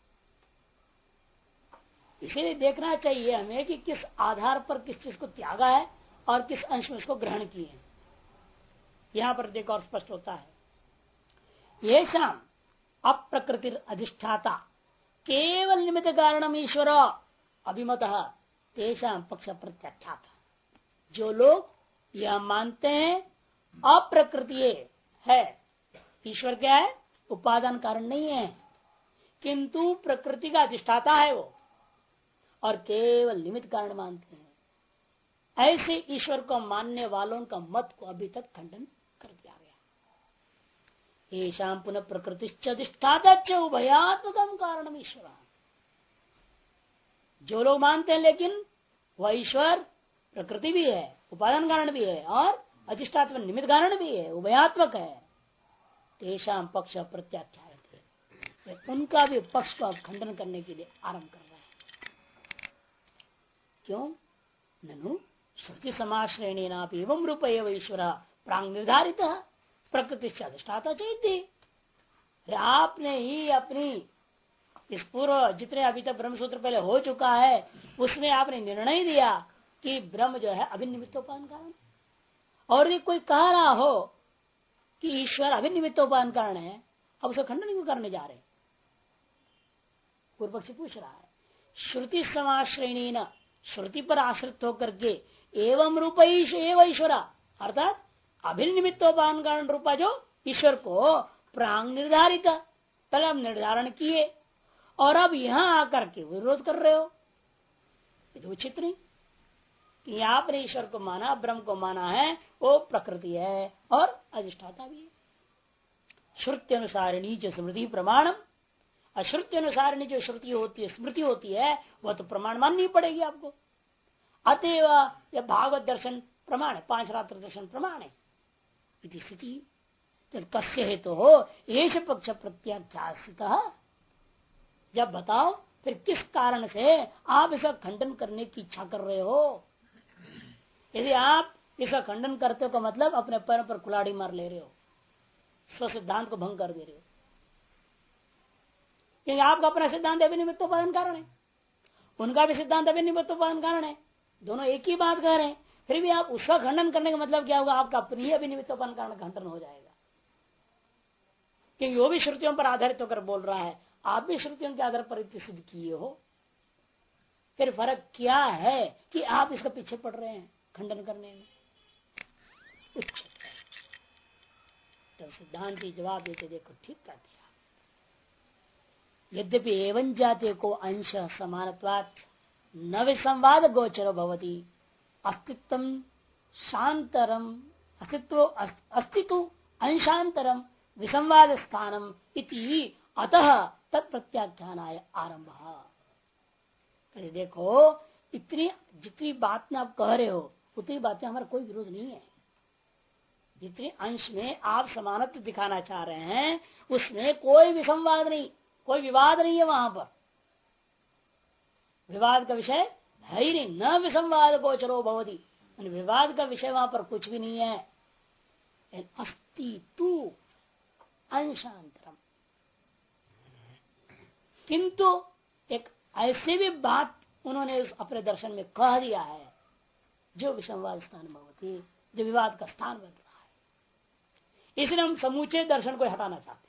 इसीलिए देखना चाहिए हमें कि किस आधार पर किस चीज को त्यागा है और किस अंश में उसको ग्रहण किए हैं। यहां पर देखो और स्पष्ट होता है, ये शाम अप्रकृति अधिष्ठाता केवल निमित्त कारणम ईश्वर अभिमत तेषाम पक्ष प्रत्याख्याता। जो लोग यह मानते हैं अप्रकृति है, ईश्वर क्या है, उपादान कारण नहीं है, किंतु प्रकृति का अधिष्ठाता है वो, और केवल निमित्त कारण मानते हैं, ऐसे ईश्वर को मानने वालों का मत को अभी तक खंडन कर दिया गया। येषां पुनः प्रकृतिश्च अधिष्ठाता च उभयात्मकं कारणम ईश्वर। जो लोग मानते हैं लेकिन वह ईश्वर प्रकृति भी है, उपादान कारण भी है और अधिष्ठात्म निमित्त कारण भी है, उभयात्मक है। तेषां पक्ष प्रत्याख्यायते, उनका भी पक्ष का खंडन करने के लिए आरंभ कर रहा है। क्यों? ननु श्रुति समाश्रेणी नापि एवं रूप एव ईश्वर प्रांग निर्धारित प्रकृति से अधिष्ठाता चाहिए। आपने ही अपनी इस पूर्व जितने अभी तक ब्रह्मसूत्र पहले हो चुका है उसमें आपने निर्णय दिया कि ब्रह्म जो है अभिनिमित्तोपादान कारण। और यदि कोई कह रहा हो कि ईश्वर अभिनिमित्तोपादान कारण है, अब उसका खंडन क्यों करने जा रहे? पूर्व पक्षी पूछ रहा है, श्रुति समाश्रेणी न, श्रुति पर आश्रित होकर के एवं रूप ईश्वर अर्थात अभिनिमित्तोपादान कारण रूपा जो ईश्वर को प्रांग निर्धारित, पहले हम निर्धारण किए और अब यहां आकर के विरोध कर रहे हो, ये तो उचित नहीं कि आपने ईश्वर को माना, ब्रह्म को माना है, वो प्रकृति है और अधिष्ठाता भी है। श्रुति अनुसारिणी जो स्मृति प्रमाणम, अश्रुति अनुसारिणी जो श्रुति होती है, स्मृति होती है, वह तो प्रमाण माननी पड़ेगी आपको। अतएव यह भागवत दर्शन प्रमाण है, 5 रात्र दर्शन प्रमाण है स्थिति। कस्य है तो हो एष पक्ष प्रत्याख्यासित। जब बताओ फिर किस कारण से आप इसका खंडन करने की इच्छा कर रहे हो? यदि आप इसका खंडन करते हो तो मतलब अपने पैर पर कुल्हाड़ी मार ले रहे हो, स्व सिद्धांत को भंग कर दे रहे हो। क्योंकि आपका अपना सिद्धांत अभिनिमित्तोपादान कारण है, उनका भी सिद्धांत अभिनिमित्तोपादान कारण है, दोनों एक ही बात कह रहे हैं। फिर भी आप उसका खंडन करने का मतलब क्या होगा? आपका अपनी ही अभिनिमित्तोपादान कारण खंडन हो जाएगा, क्योंकि वो भी श्रुतियों पर आधारित होकर बोल रहा है, आप भी श्रुतियों के आधार पर सिद्ध किए हो। फिर फर्क क्या है कि आप इसका पीछे पड़ रहे हैं खंडन करने में? तो सिद्धांति जवाब देते, देखो ठीक कर दिया, यद्यपि एवं जाते को अंश समानत्वात् न विसंवाद गोचरो भवति अस्तित्व शांतरम अस्तित्व अंशांतरम विसंवाद स्थानम इति अतः तत्प्रत्याख्यानाय आरंभ। देखो इतनी जितनी बात में आप कह रहे हो उतनी बातें हमारा कोई विरोध नहीं है। जितने अंश में आप समानत्व दिखाना चाह रहे हैं उसमें कोई विसंवाद नहीं, कोई विवाद नहीं है। वहां पर विवाद का विषय है ही नहीं, न विसंवाद गोचरो भवति, विवाद का विषय वहां पर कुछ भी नहीं है। अस्ति तु अंशांतरम, किंतु एक ऐसी भी बात उन्होंने अपने दर्शन में कह दिया है जो विसंवाद स्थान भवति, जो विवाद का स्थान बन रहा है। इसलिए हम समूचे दर्शन को हटाना चाहते हैं।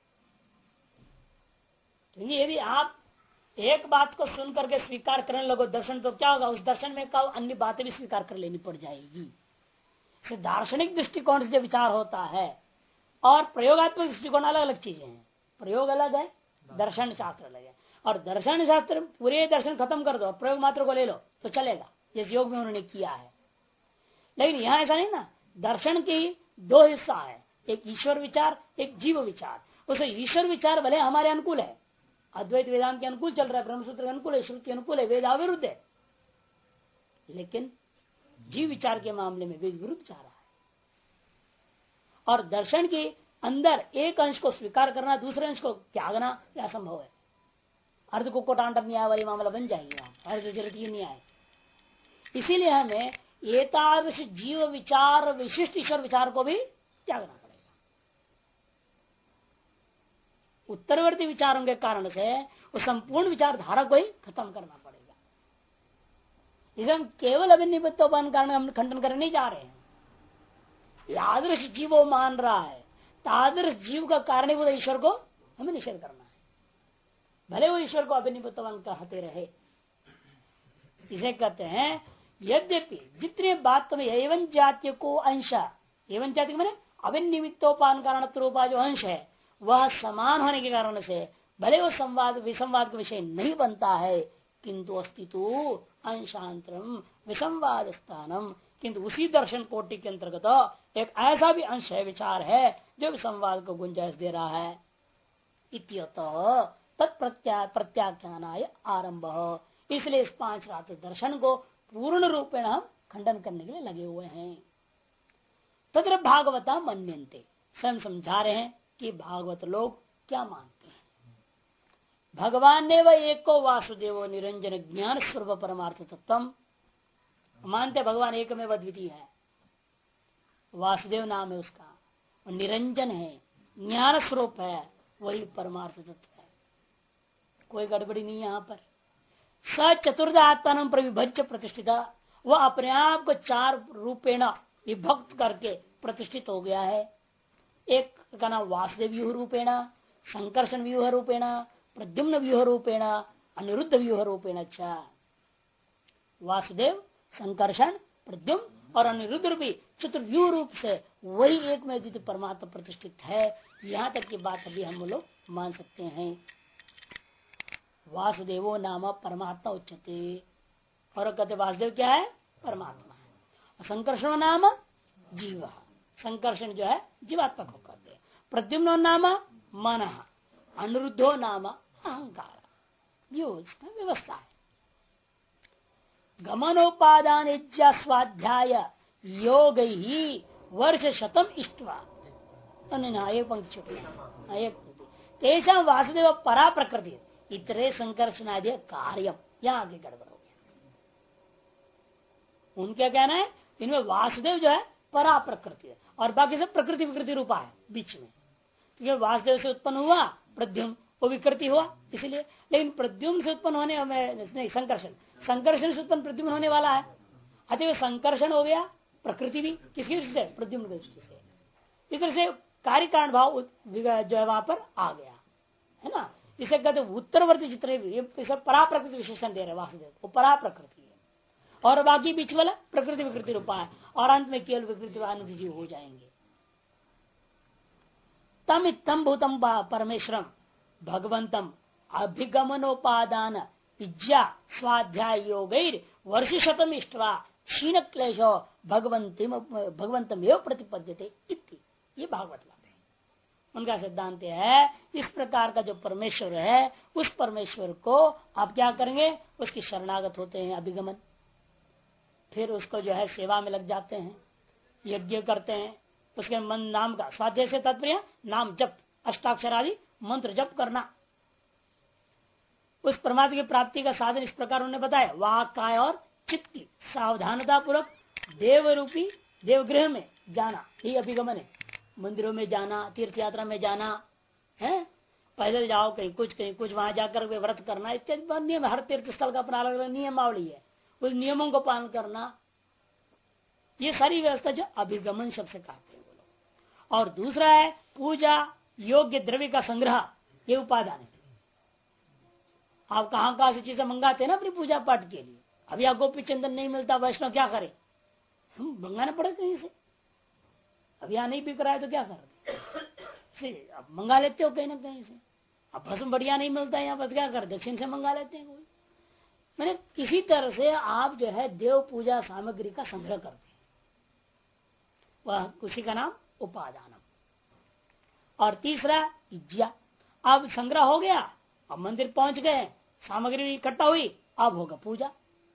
क्योंकि यदि आप एक बात को सुन करके स्वीकार करने लगो दर्शन, तो क्या होगा? उस दर्शन में का अन्य बातें भी स्वीकार कर लेनी पड़ जाएगी। दार्शनिक दृष्टिकोण से जो विचार होता है और प्रयोगात्मक दृष्टिकोण अलग अलग चीजें हैं। प्रयोग अलग है, दर्शन शास्त्र अलग है। और दर्शन शास्त्र पूरे दर्शन खत्म कर दो और प्रयोग मात्र को ले लो तो चलेगा, जिस योग में उन्होंने किया है। लेकिन यहाँ ऐसा नहीं ना, दर्शन की दो हिस्सा है, एक ईश्वर विचार, एक जीव विचार। उसे ईश्वर विचार भले हमारे अनुकूल है, अद्वैत वेदांत के अनुकूल चल रहा है, ब्रह्मसूत्र के अनुकूल है, श्रुति के अनुकूल है, वेद अविरुद्ध है। लेकिन जीव विचार के मामले में वेद विरुद्ध जा रहा है। और दर्शन के अंदर एक अंश को स्वीकार करना, दूसरे अंश को त्यागना यह असंभव है। अर्ध को कोटांड न्याय वाली मामला बन जाएगी, अर्ध जरूरत नहीं आए। इसीलिए हमें एतादृश जीव विचार विशिष्ट ईश्वर विचार को भी त्यागना पड़ेगा। उत्तरवर्ती विचारों के कारण से उस संपूर्ण विचारधारा को ही खत्म करना पड़ेगा। इसे हम केवल अभिनिमित्तोपान कारण हम खंडन करने नहीं जा रहे हैं। यादृश जीव वो मान रहा है, तादृश जीव का कारणीभूत ईश्वर को हमें निषेध करना है, भले वो ईश्वर को अभिनिमित्तवान कहते रहे। इसे कहते हैं यद्यपि जितने बात में एवं जाति को अंश, एवं जाति मैंने अभिनिमित्तोपान कारण रूपा जो अंश है वह समान होने के कारण से भले वो संवाद विसंवाद का विषय नहीं बनता है, किंतु अस्तित्व अंशांतरम विसंवाद स्थानम, किंतु उसी दर्शन कोटि के अंतर्गत एक ऐसा भी अंश है, विचार है जो संवाद को गुंजाइश दे रहा है। इत्यतः तत्प्रत्याख्यानाय आरंभ, इसलिए इस पांच रात्र दर्शन को पूर्ण रूपेण हम खंडन करने के लिए लगे हुए हैं। तत्र भागवता मन्यन्ते, स्वयं समझा रहे हैं कि भागवत लोग क्या मानते हैं। भगवान ने वह एको वासुदेवो निरंजन ज्ञान स्वरूप परमार्थ तत्व, मानते भगवान एक में अद्वितीय है, वासुदेव नाम है उसका, और निरंजन है, ज्ञान स्वरूप है, वही परमार्थ तत्व है। कोई गड़बड़ी नहीं यहाँ पर। स चतुर्थ आत्मा प्रविभज्य प्रतिष्ठित, वह अपने आप को चार रूपेण विभक्त करके प्रतिष्ठित हो गया है। एक का नाम वासुदेव व्यूह रूपेण, संकर्षण व्यूह रूपेण, प्रद्युम्न व्यूह रूपेण, अनिरुद्ध व्यूह रूपेण। अच्छा, वासुदेव, संकर्षण, प्रद्युम्न और अनिरुद्ध रूपी चतुर्व्यूह रूप से वही एक में द्वितीय परमात्मा प्रतिष्ठित है। यहाँ तक की बात अभी हम लोग मान सकते हैं। वासुदेवो नाम परमात्मा उच्यते, और कहते वासुदेव क्या है, परमात्मा है। संकर्षण नाम जीव, संकर्षण जो है जीवात्मा को कहते हैं। प्रद्युम्नो नाम मन, अनिरुद्धो नाम अहंकार, ये उसका व्यवस्था है। गमनोपादान इच्छा स्वाध्याय योग ही वर्ष शतम इष्टवा, एक पंक्ति छोटी, एक तेषा वासुदेव परा प्रकृति इतरे संकर्षणादि कार्य, यहाँ आगे गड़बड़ हो गया। उनका कहना है इनमें वासुदेव जो है परा प्रकृति है और बाकी सब प्रकृति विकृति रूपा है बीच में, क्योंकि वासुदेव से उत्पन्न हुआ प्रद्युम्न, वो विकृति हुआ इसलिए। लेकिन प्रद्युम्न से उत्पन्न होने में संकर्षण, संकर्षण से उत्पन्न प्रद्युम्न होने वाला है, अतः संकर्षण हो गया प्रकृति भी किसकी दृष्टि से, प्रद्युम्न की दृष्टि से। इस तरह से कार्य कारण भाव जो है वहां पर आ गया है ना। इसे कहते उत्तरवर्ती जितने भी परा प्रकृति विशेषण दे रहे वासुदेव, वो परा प्रकृति है और बाकी बीच वाला प्रकृति विकृति रूपा है, और अंत में केवल विकृति जीव हो जाएंगे। तम इतम भूतम परमेश्वरम भगवंतम अभिगमनोपादान इज्जा स्वाध्याय योगैर वर्ष शतम इष्टवा क्षीण क्लेशो भगवंतम एवं प्रतिपद्यते इति, ये भागवत बात है। उनका सिद्धांत है इस प्रकार का जो परमेश्वर है उस परमेश्वर को आप क्या करेंगे, उसकी शरणागत होते हैं, अभिगमन, फिर उसको जो है सेवा में लग जाते हैं, यज्ञ करते हैं, उसके मन नाम का स्वाध्याय से तात्पर्य नाम जप, अष्टाक्षर आदि मंत्र जप करना। उस परमात्मा की प्राप्ति का साधन इस प्रकार उन्होंने बताया, वाक काय और चित्त की सावधानता पूर्वक देव रूपी देवगृह में जाना, ही अभिगमन है। मंदिरों में जाना, तीर्थ यात्रा में जाना है, पैदल जाओ कहीं कुछ वहां जाकर व्रत करना इत्यादि नियम, हर तीर्थ स्थल का अपना अलग अलग नियमावली है, उस नियमों को पालन करना, ये सारी व्यवस्था जो अभिगमन शब्द से कहते हैं वो लोग। और दूसरा है पूजा योग्य द्रव्य का संग्रह, ये उपादान है। आप कहाँ से चीजें मंगाते हैं ना अपनी पूजा पाठ के लिए, अभी आपको गोपी चंदन नहीं मिलता, वैष्णव क्या करे, हम मंगाना पड़े कहीं से, अब यहाँ नहीं बिक रहा है तो क्या करते, फिर अब मंगा लेते हो कहीं ना कहीं से। अब भस्म बढ़िया नहीं मिलता है यहाँ पर, क्या करते, दक्षिण से मंगा लेते हैं कोई। मैंने किसी तरह से आप जो है देव पूजा सामग्री का संग्रह करते हैं, वह उसी का नाम उपादानम। और तीसरा इज्जा, अब संग्रह हो गया, अब मंदिर पहुंच गए, सामग्री इकट्ठा हुई, अब होगा पूजा।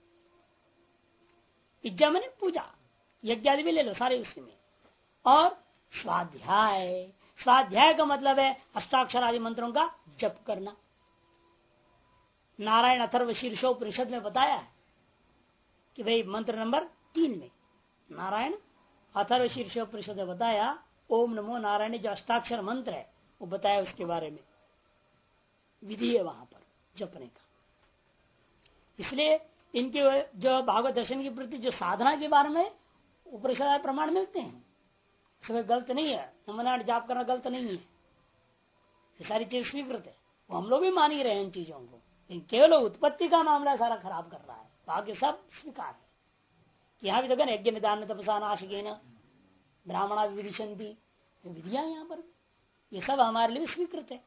इज्जा मैंने पूजा, यज्ञ आदि भी ले लो सारे उसी में। और स्वाध्याय, स्वाध्याय का मतलब है अष्टाक्षर आदि मंत्रों का जप करना। नारायण अथर्व शीर्षोपनिषद में बताया है कि भाई मंत्र नंबर 3 में नारायण अथर्व शीर्षोपनिषद में बताया ओम नमो नारायण जो अष्टाक्षर मंत्र है वो बताया, उसके बारे में विधि है वहां पर जपने का। इसलिए इनके जो भागवत दर्शन के प्रति जो साधना के बारे में उपनिषद प्रमाण मिलते हैं, इसमें गलत नहीं है, नमनारायण जाप करना गलत नहीं है, ये सारी चीज स्वीकृत है, वो हम लोग भी मान ही रहे हैं इन चीजों को। केवल उत्पत्ति का मामला सारा खराब कर रहा है, बाकी सब स्वीकार है। यहाँ भी देखो ना, यज्ञ निदान तपसा नाशिकेन ब्राह्मणा विदिशन्ति, विधियां यहाँ पर ये सब हमारे लिए स्वीकृत है।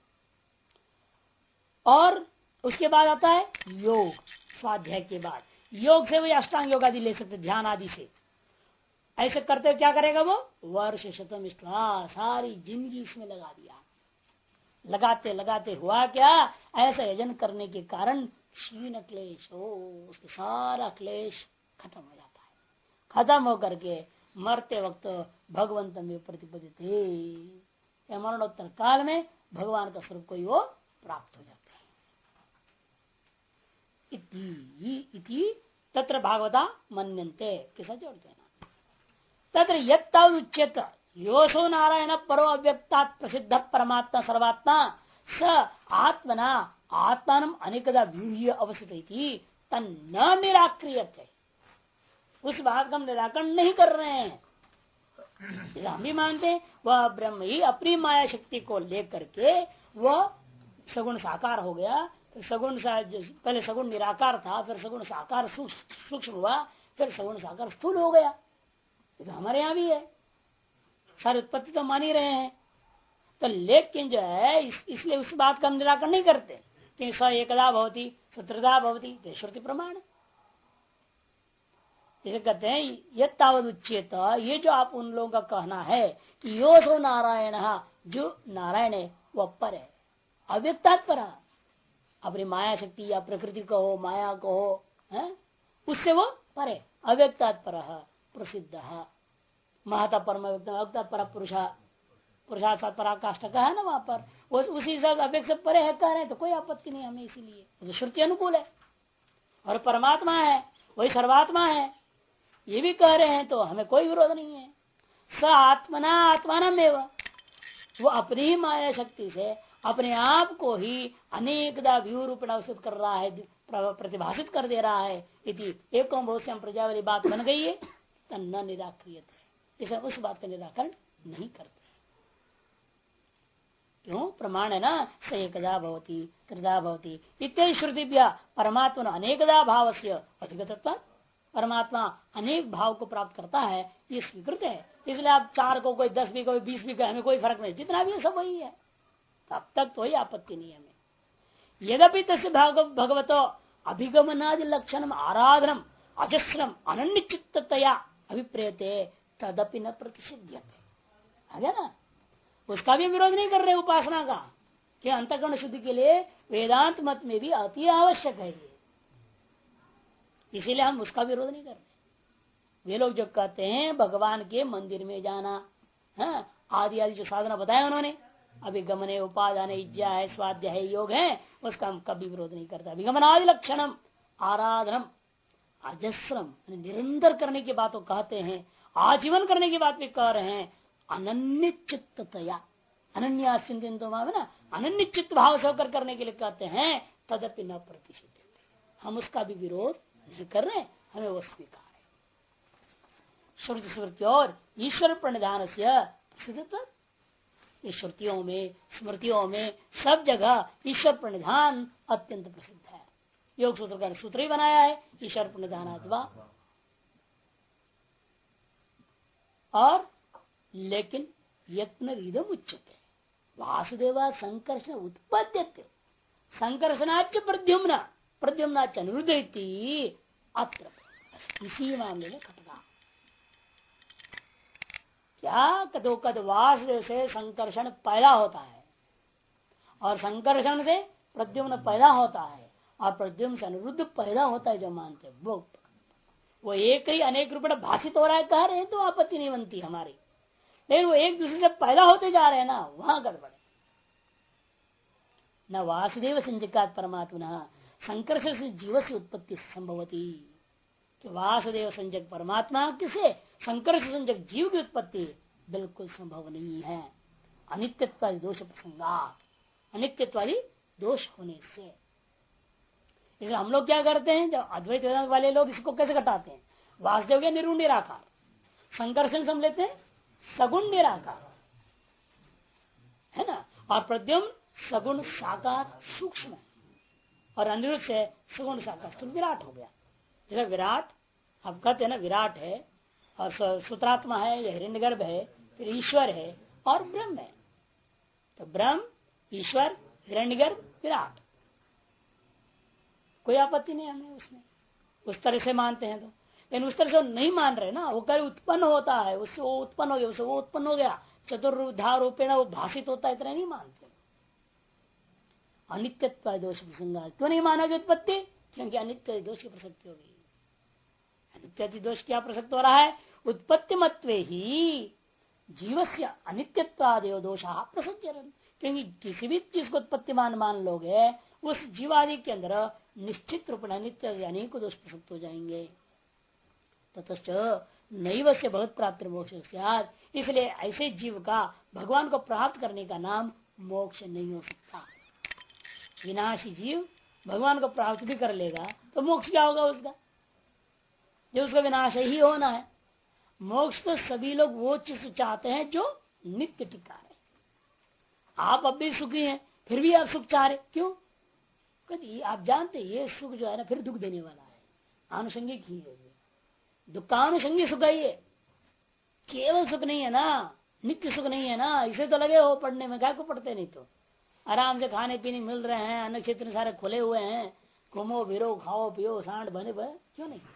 और उसके बाद आता है योग, स्वाध्याय के बाद योग से वही अष्टांग योग आदि ले सकते, ध्यान आदि से। ऐसे करते क्या करेगा वो, वर्ष शतम इष्टा, सारी जिंदगी इसमें लगा दिया। लगाते लगाते हुआ क्या, ऐसा यजन करने के कारण क्षीण क्लेश हो, उसका सारा क्लेश खत्म हो जाता है। खत्म होकर के मरते वक्त भगवंत में प्रतिपदित है, मरणोत्तर काल में भगवान का स्वरूप को वो प्राप्त हो जाता है। इति तत्र भागवता मन्यन्ते, कैसा जोड़ते हैं ना, तत्र यच्चेत योसो नारायण परो अव्यक्तात् प्रसिद्ध परमात्मा सर्वात्मा स आत्मना आत्मान अनेकदा व्यूह्य अवस्थित तन्न निराक्रियते। उस बात का हम निराकरण नहीं कर रहे हैं, हम भी मानते हैं वह ब्रह्म ही अपनी माया शक्ति को लेकर के वह सगुण साकार हो गया। सगुण पहले सगुण निराकार था, फिर सगुण साकार सूक्ष्म हुआ, फिर सगुण साकार स्थूल हो गया। तो हमारे यहाँ भी है, सारी उत्पत्ति तो मान ही रहे हैं। तो लेकिन जो है इसलिए उस बात का हम निराकरण नहीं करते कि स एकदा भवति सत्रदा भवति, तो श्रुति प्रमाण है। इसे कहते हैं यह तावत उच्चेत, ये जो आप उन लोगों का कहना है कि यो सो नारायण, जो नारायण है वह पर है, अव्यक्तात् पर, अपनी माया शक्ति या प्रकृति को हो, माया को हो, उससे वो पर है, अव्यक्तात् पर प्रसिद्ध महता परम पर पुरुषा पुरुषार्थ पराकाष्ठ का है ना, वहां पर वो उसी हिसाब अव्यक्त से परे है कह रहे हैं, तो कोई आपत्ति नहीं हमें, इसीलिए तो श्रुति अनुकूल है। और परमात्मा है वही सर्वात्मा है ये भी कह रहे हैं, तो हमें कोई विरोध नहीं है। स आत्मना आत्मानम एवं, वो अपनी माया शक्ति से अपने आप को ही अनेकदा व्यू रूप अवस्थित कर रहा है, प्रतिभाषित कर दे रहा है। इति एकों बहुश्याम प्रजा वाली बात बन गई है, तन्न निराक्रियते, इसे उस बात का निराकरण नहीं करते। क्यों, प्रमाण है ना, स एकदा भवति त्रिधा भवति इत्यादि श्रुतिभ्य परमात्मा अनेकदा भाव से अधिगतत्व, परमात्मा अनेक भाव को प्राप्त करता है ये स्वीकृत है। इसलिए आप 4 को कोई 10 भी कोई 20 भी हमें कोई फर्क नहीं, जितना भी सब वही है, तब तक तो ही आपत्ति नहीं है हमें। यद्यपि तस्य भगवतो अभिगमनादि लक्षणम आराधनम अजस्रम अनन्यचित्ततया अभिप्रेते तदपि न प्रतिषिध्यते, है ना, उसका भी विरोध नहीं कर रहे उपासना का, कि अंतःकरण शुद्धि के लिए वेदांत मत में भी अति आवश्यक है ये, इसीलिए हम उसका विरोध नहीं कर रहे। वे लोग जो कहते हैं भगवान के मंदिर में जाना, आदि आदि जो साधना बताया उन्होंने, अभिगमन है, उपादान है, इज्जा है, स्वाध्याय है, योग है, उसका हम कभी विरोध नहीं करता। अभिगमन आदि लक्षणम आराधनम अजस्रम, निरंतर करने की बात कहते हैं, आजीवन करने की बात भी कह रहे हैं, अनन्य चित्ततया, अनन्या चिंतन ना, अनन्य चित्त भाव से होकर करने के लिए कहते हैं, तदपि न प्रतिषिध, हम उसका भी विरोध नहीं कर रहे, हमें वो स्वीकार है। श्रुति स्मृति और ईश्वर प्रणिधान से प्रसिद्धता, श्रुतियों में स्मृतियों में सब जगह ईश्वर प्रणिधान अत्यंत प्रसिद्ध है। योग सूत्र का सूत्र ही बनाया है, ईश्वर प्रणिधान अथवा, और लेकिन यत्न विधम उच्चते वासुदेव संकर्षण उत्पद्यते संकर्षणाच प्रद्युम्न प्रद्युम्नाच अनुरुद्धति अत्र इसी मामले में घटना क्या कदो कद वासुदेव से संकर्षण पैदा होता है और संकर्षण से प्रद्युम्न पैदा होता है और प्रद्युम्न से अनुरुद्ध पैदा होता है जो मानते वो एक ही अनेक रूप में भाषित हो रहा है कह रहे हैं तो आपत्ति नहीं बनती हमारी, लेकिन वो एक दूसरे से पैदा होते जा रहे हैं ना, वहां गड़बड़ न वासुदेव संजकात परमात्मा संकर्ष से जीव से उत्पत्ति संभवती कि वासुदेव संजक परमात्मा किसे संकर्ष संजक जीव की उत्पत्ति बिल्कुल संभव नहीं है अनित्यत्वादि दोष प्रसंगा अनित्यत्वादि दोष होने से। इसलिए हम लोग क्या करते हैं जब अद्वैत वेदांत वाले लोग इसको कैसे घटाते हैं वासुदेव के निर्गुण निराकार संकर्षण से हम लेते हैं सगुण निराकार है ना और प्रद्युम्न सगुण साकार सूक्ष्म और अनिरुद्ध से सगुण साकार स्थूल विराट हो गया। जैसे विराट आप कहते हैं ना विराट है और सूत्रात्मा है हिरण्यगर्भ है फिर ईश्वर है और ब्रह्म है तो ब्रह्म ईश्वर हिरण्यगर्भ विराट कोई आपत्ति नहीं हमें उसमें उस तरह से मानते हैं तो लेकिन उस तरह से नहीं मान रहे ना वो कहीं उत्पन्न होता है उससे वो उत्पन्न हो गया उससे वो उत्पन्न हो गया चतुर्धा रूपेण वो भाषित होता है इतना नहीं मानते। अनित्यत्व दोष प्रसंगा क्यों नहीं माना उत्पत्ति क्योंकि अनित्य दोष की प्रसक्ति होगी। अनित्य दोष क्या प्रसक्त हो रहा है उत्पत्ति मत्वे ही जीव से अनित्यत्वादेव दोष प्रसक्त क्योंकि किसी भी चीज को उत्पत्तिमान मान लोगे उस जीवादि के अंदर निश्चित रूप में अनित्य अनेक दोष प्रसक्त हो जाएंगे। ततश्च नैव से बहुत प्राप्त मोक्ष इसलिए ऐसे जीव का भगवान को प्राप्त करने का नाम मोक्ष नहीं हो सकता। विनाशी जीव भगवान को प्राप्त भी कर लेगा तो मोक्ष क्या होगा उसका जो उसका विनाश ही होना है। मोक्ष तो सभी लोग वो चीज चाहते हैं जो नित्य टिका है। आप अब भी सुखी हैं फिर भी आप सुख चाह रहे क्यों कभी आप जानते ये सुख जो है ना फिर दुख देने वाला है आनुषंगिक ही है दुखानुषंगिक सुख है ये केवल सुख नहीं है ना नित्य सुख नहीं है ना। इसे तो लगे हो पढ़ने में क्या को पढ़ते नहीं तो आराम से खाने पीने मिल रहे हैं अन्न क्षेत्र सारे खुले हुए हैं घूमो फिरो खाओ पियो सांड बने क्यों नहीं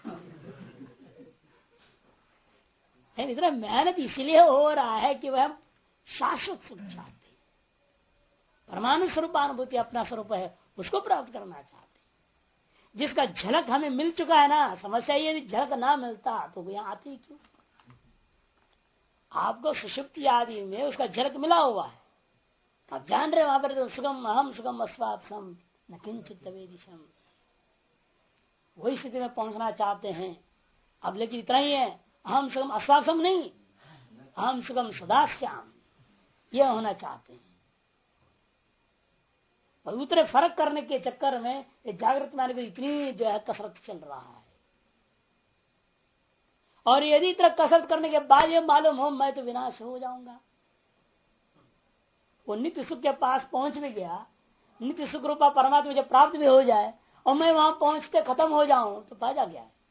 इतना मेहनत इसलिए हो रहा है कि वह शाश्वत सुख चाहते परमाणु स्वरूप अनुभूति अपना स्वरूप है उसको प्राप्त करना चाहते जिसका झलक हमें मिल चुका है ना। समस्या ये झलक ना मिलता तो यहाँ आते ही क्यों। आपको सुषुप्ति आदि में उसका झलक मिला हुआ है आप जान रहे वहां पर तो सुगम अहम सुगम अस्वात्सम न किंचित वेदिशम वही स्थिति में पहुंचना चाहते हैं अब लेकिन इतना ही है अहम सुगम अस्वात्सम नहीं अहम सुगम सदाश्याम यह होना चाहते हैं। और उतरे फर्क करने के चक्कर में जागृत माने को इतनी जो है कसरत चल रहा है और यदि इतना कसरत करने के बाद ये मालूम हो मैं तो विनाश हो जाऊंगा वो नित्य सुख के पास पहुंच भी गया नित्य सुख रूपा परमात्मा जब प्राप्त भी हो जाए और मैं वहां पहुंचते खत्म हो जाऊं तो फायदा क्या है।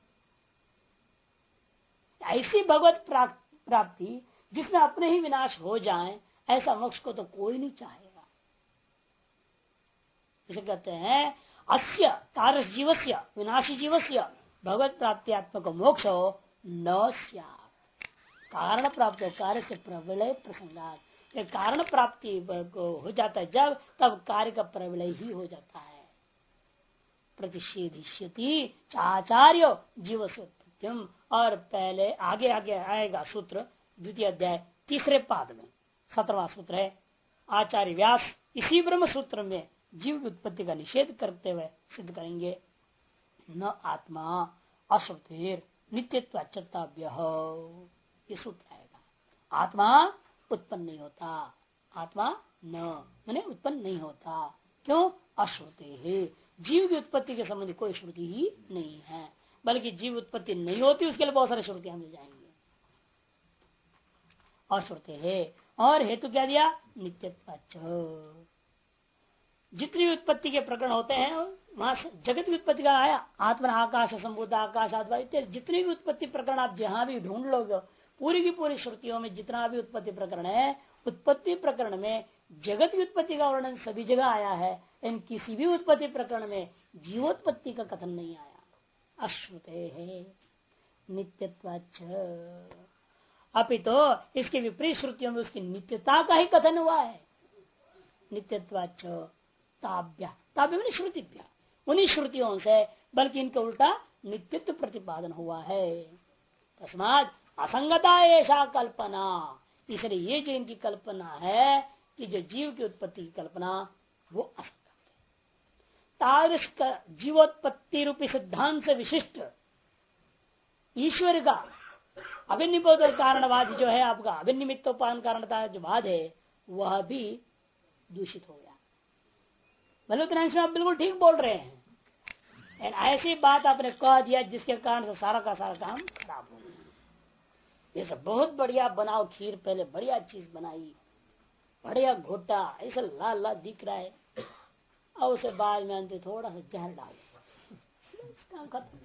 ऐसी भगवत प्राप्ति जिसमें अपने ही विनाश हो जाए ऐसा मोक्ष को तो कोई नहीं चाहेगा। इसे कहते हैं अस्य कारस जीवस्य विनाशी जीवस्य भगवत प्राप्त्यात्मक मोक्ष न स्यात् कारण प्राप्त कार्य से प्रविलय प्रसंगात कारण प्राप्ति हो जाता है जब तब कार्य का प्रविलय ही हो जाता है। प्रतिषेधिष्यति चाचार्य जीव सत्यम और पहले आगे आगे आएगा सूत्र द्वितीय अध्याय तीसरे पाद में 17वां सूत्र है आचार्य व्यास इसी ब्रह्म सूत्र में जीव की उत्पत्ति का निषेध करते हुए सिद्ध करेंगे न आत्मा अश्रुतिर नित्यत्व अच्युताभ्य ये सूत्र आएगा। आत्मा उत्पन्न नहीं होता आत्मा न मैंने उत्पन्न नहीं होता क्यों अश्रुति है जीव की उत्पत्ति के संबंधी कोई श्रुति ही नहीं है बल्कि जीव उत्पत्ति नहीं होती उसके लिए बहुत सारे श्रुतियां मिल जाएंगे। अश्रुति है और हेतु क्या दिया नित्यत्व जितनी उत्पत्ति के प्रकरण होते हैं वहां जगत की उत्पत्ति का आया आत्मा आकाश संभूत आकाश आत्मा इत्यादि जितनी भी उत्पत्ति प्रकरण आप जहां भी ढूंढ लोगे पूरी की पूरी श्रुतियों में जितना भी उत्पत्ति प्रकरण है, उत्पत्ति प्रकरण में जगत की उत्पत्ति का वर्णन सभी जगह आया है, इन किसी भी उत्पत्ति प्रकरण में जीवोत्पत्ति का कथन नहीं आया। अश्रुते है नित्यत्वाच्च, अभी तो इसके विपरीत श्रुतियों में उसकी नित्यता का ही कथन हुआ है। नित्यत्वाच्च ताभ्या, ताभ्या मैंने श्रुतिभ्या, उन्हीं श्रुतियों से बल्कि इनका उल्टा नित्यत्व प्रतिपादन हुआ है। तस्मात् असंगता ऐसा कल्पना, इसलिए ये जो इनकी कल्पना है कि जो जीव की उत्पत्ति की कल्पना वो असंगत है। तादृश जीवोत्पत्ति रूपी सिद्धांत से विशिष्ट ईश्वर का अभिनिमित्त कारणवाद जो है, आपका अभिनिमित्तोपान कारणता जो वाद है, वह भी दूषित हो गया। मल्लोत्तरांश में आप बिल्कुल ठीक बोल रहे हैं, ऐसी बात आपने कह दिया जिसके कारण से सारा का सारा काम खराब हो गया। ये सब बहुत बढ़िया बनाओ खीर, पहले बढ़िया चीज बनाई, बढ़िया घोटा, ऐसा लाल लाल दिख रहा है, और उसे बाद में अंत थोड़ा सा जहर डाल काम खत्म,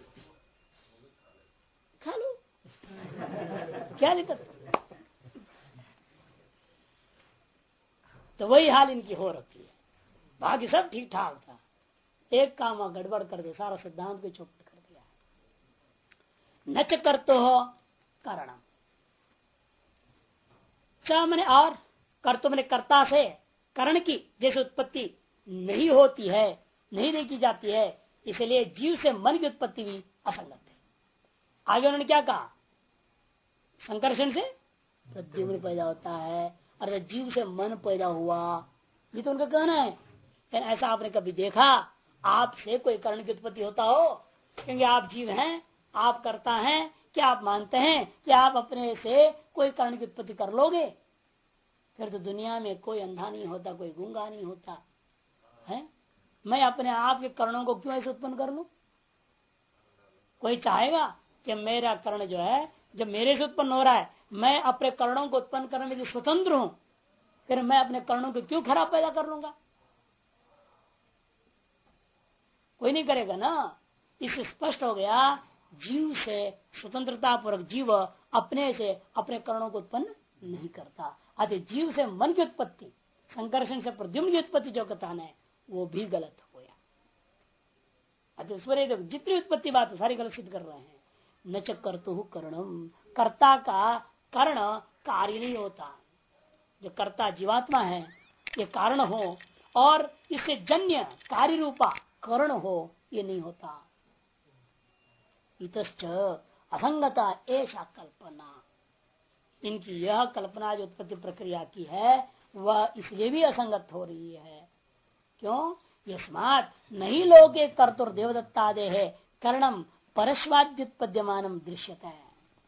खा लो क्या दिक्कत। तो वही हाल इनकी हो रखी है। बाकी सब ठीक ठाक था, एक काम गड़बड़ कर दे, सारा सिद्धांत को चौपट कर दिया है। नच करतो हो कारणम, च मैंने और कर्तो मैंने कर्ता से करण की जैसे उत्पत्ति नहीं होती है, नहीं देखी जाती है, इसलिए जीव से मन की उत्पत्ति भी असंगत है। आगे उन्होंने क्या कहा, संकर्षण से प्रद्युम्न पैदा होता है, और जीव से मन पैदा हुआ, ये तो उनका कहना है। ऐसा आपने कभी देखा आपसे कोई कर्ण की उत्पत्ति होता हो? क्योंकि आप जीव हैं, आप करता हैं, क्या आप मानते हैं कि आप अपने से कोई कर्ण की उत्पत्ति कर लोगे? फिर तो दुनिया में कोई अंधा नहीं होता, कोई गूंगा नहीं होता है। मैं अपने आप के कर्णों को क्यों ऐसे उत्पन्न कर लूं? कोई चाहेगा कि मेरा कर्ण जो है जब मेरे से उत्पन्न हो रहा है, मैं अपने कर्णों को उत्पन्न करने में जो स्वतंत्र हूं, फिर मैं अपने कर्णों को क्यों खराब पैदा कर लूंगा? कोई नहीं करेगा ना। इससे स्पष्ट हो गया, जीव से स्वतंत्रता पूर्वक जीव अपने से अपने कर्णों को उत्पन्न नहीं करता। अतः जीव से मन की उत्पत्ति, संकर्षण से प्रद्युम्न की उत्पत्ति जो कथन है वो भी गलत हो गया। अतः उस पर जितनी उत्पत्ति बात सारी गलत सिद्ध कर रहे हैं। न च कर्तु कर्णम, कर्ता का कर्ण कार्य नहीं होता। जो कर्ता जीवात्मा है ये कारण हो, और इससे जन्य कार्य रूपा कर्ण हो, ये नहीं होता। इतश्च असंगता ऐसा कल्पना, इनकी यह कल्पना जो उत्पत्ति प्रक्रिया की है वह इसलिए भी असंगत हो रही है। क्यों? यस्मात् नहीं लोके कर्तुर देवदत्तादे है कर्णम परस्वाद्युत्पद्यमानम दृश्यते है।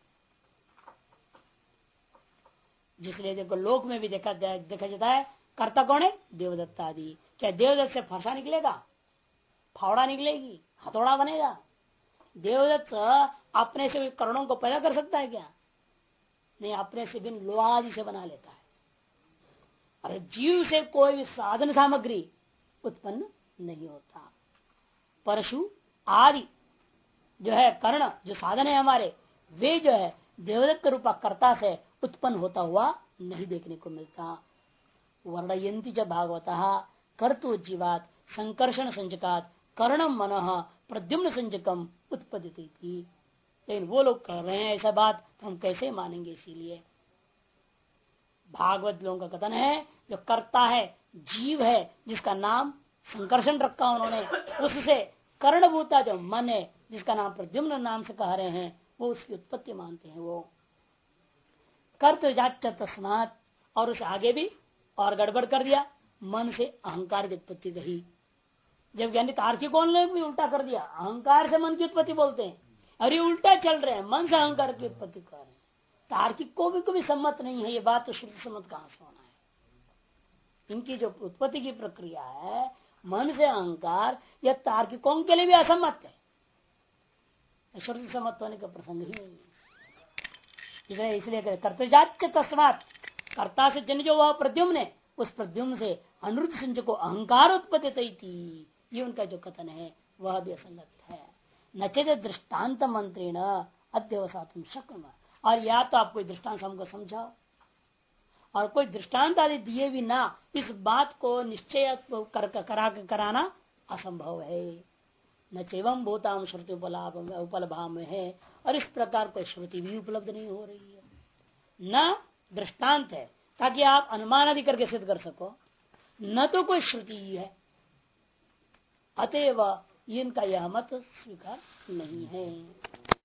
जिसलिए देखो लोक में भी देखा जाता है, कर्ता कौन है? देवदत्तादि। क्या देवदत्त से फरसा निकलेगा? फावड़ा निकलेगी? हथौड़ा बनेगा? देवदत्त अपने से कर्णों को पैदा कर सकता है क्या? नहीं, अपने से बिन लोहा आदि से बना लेता है। अरे जीव से कोई भी साधन सामग्री उत्पन्न नहीं होता। परशु आदि जो है कर्ण, जो साधन है हमारे, वे जो है देवदत्त रूपा कर्ता से उत्पन्न होता हुआ नहीं देखने को मिलता। वर्णयंती च भागवतः कर्तु जीवात संकर्षण संजकात कर्णम मनः प्रद्युम्न संजकम उत्पद्यते थी। लेकिन वो लोग कह रहे हैं ऐसा बात, तो हम कैसे मानेंगे? इसीलिए भागवत लोगों का कथन है, जो कर्ता है जीव है, जिसका नाम संकर्षण रखा उन्होंने, उससे कर्णभूता जो मन है जिसका नाम प्रद्युम्न नाम से कह रहे हैं, वो उसकी उत्पत्ति मानते हैं। वो कर्त जात तस्मात्, और उसे आगे भी और गड़बड़ कर दिया, मन से अहंकार की उत्पत्ति कही। जब ज्ञानी तार्किकों ने भी उल्टा कर दिया, अहंकार से मन की उत्पत्ति बोलते हैं, और ये उल्टा चल रहे हैं, मन से अहंकार की उत्पत्ति कर रहे हैं। तार्किक को भी कभी सम्मत नहीं है, ये बात तो श्रुति सम्मत कहां से होना है? इनकी जो उत्पत्ति की प्रक्रिया है मन से अहंकार, यह तार्किकों के लिए भी असम्मत है, श्रुति सम्मत होने का प्रसंग ही नहीं है। इसलिए कर्तजाच तस्मात्, कर्ता से जन जो वह प्रद्युम्न है, उस प्रद्युम्न से अनुरुद्ध संजय को अहंकार उत्पत्ति थी, ये उनका जो कथन है वह भी असंगत है। नचेत दृष्टान्त मंत्रेण अध्यवसातुम शक्नुम, और या तो आप कोई दृष्टांत हमको समझाओ, और कोई दृष्टांत आदि दिए भी ना इस बात को निश्चय कराना असंभव है। न चैवम भूताम श्रुति उपलब्धा में है, और इस प्रकार कोई श्रुति भी उपलब्ध नहीं हो रही है, न दृष्टांत है ताकि आप अनुमान आदि करके सिद्ध कर सको, न तो कोई श्रुति है। अतएव इनका यह मत स्वीकार नहीं है।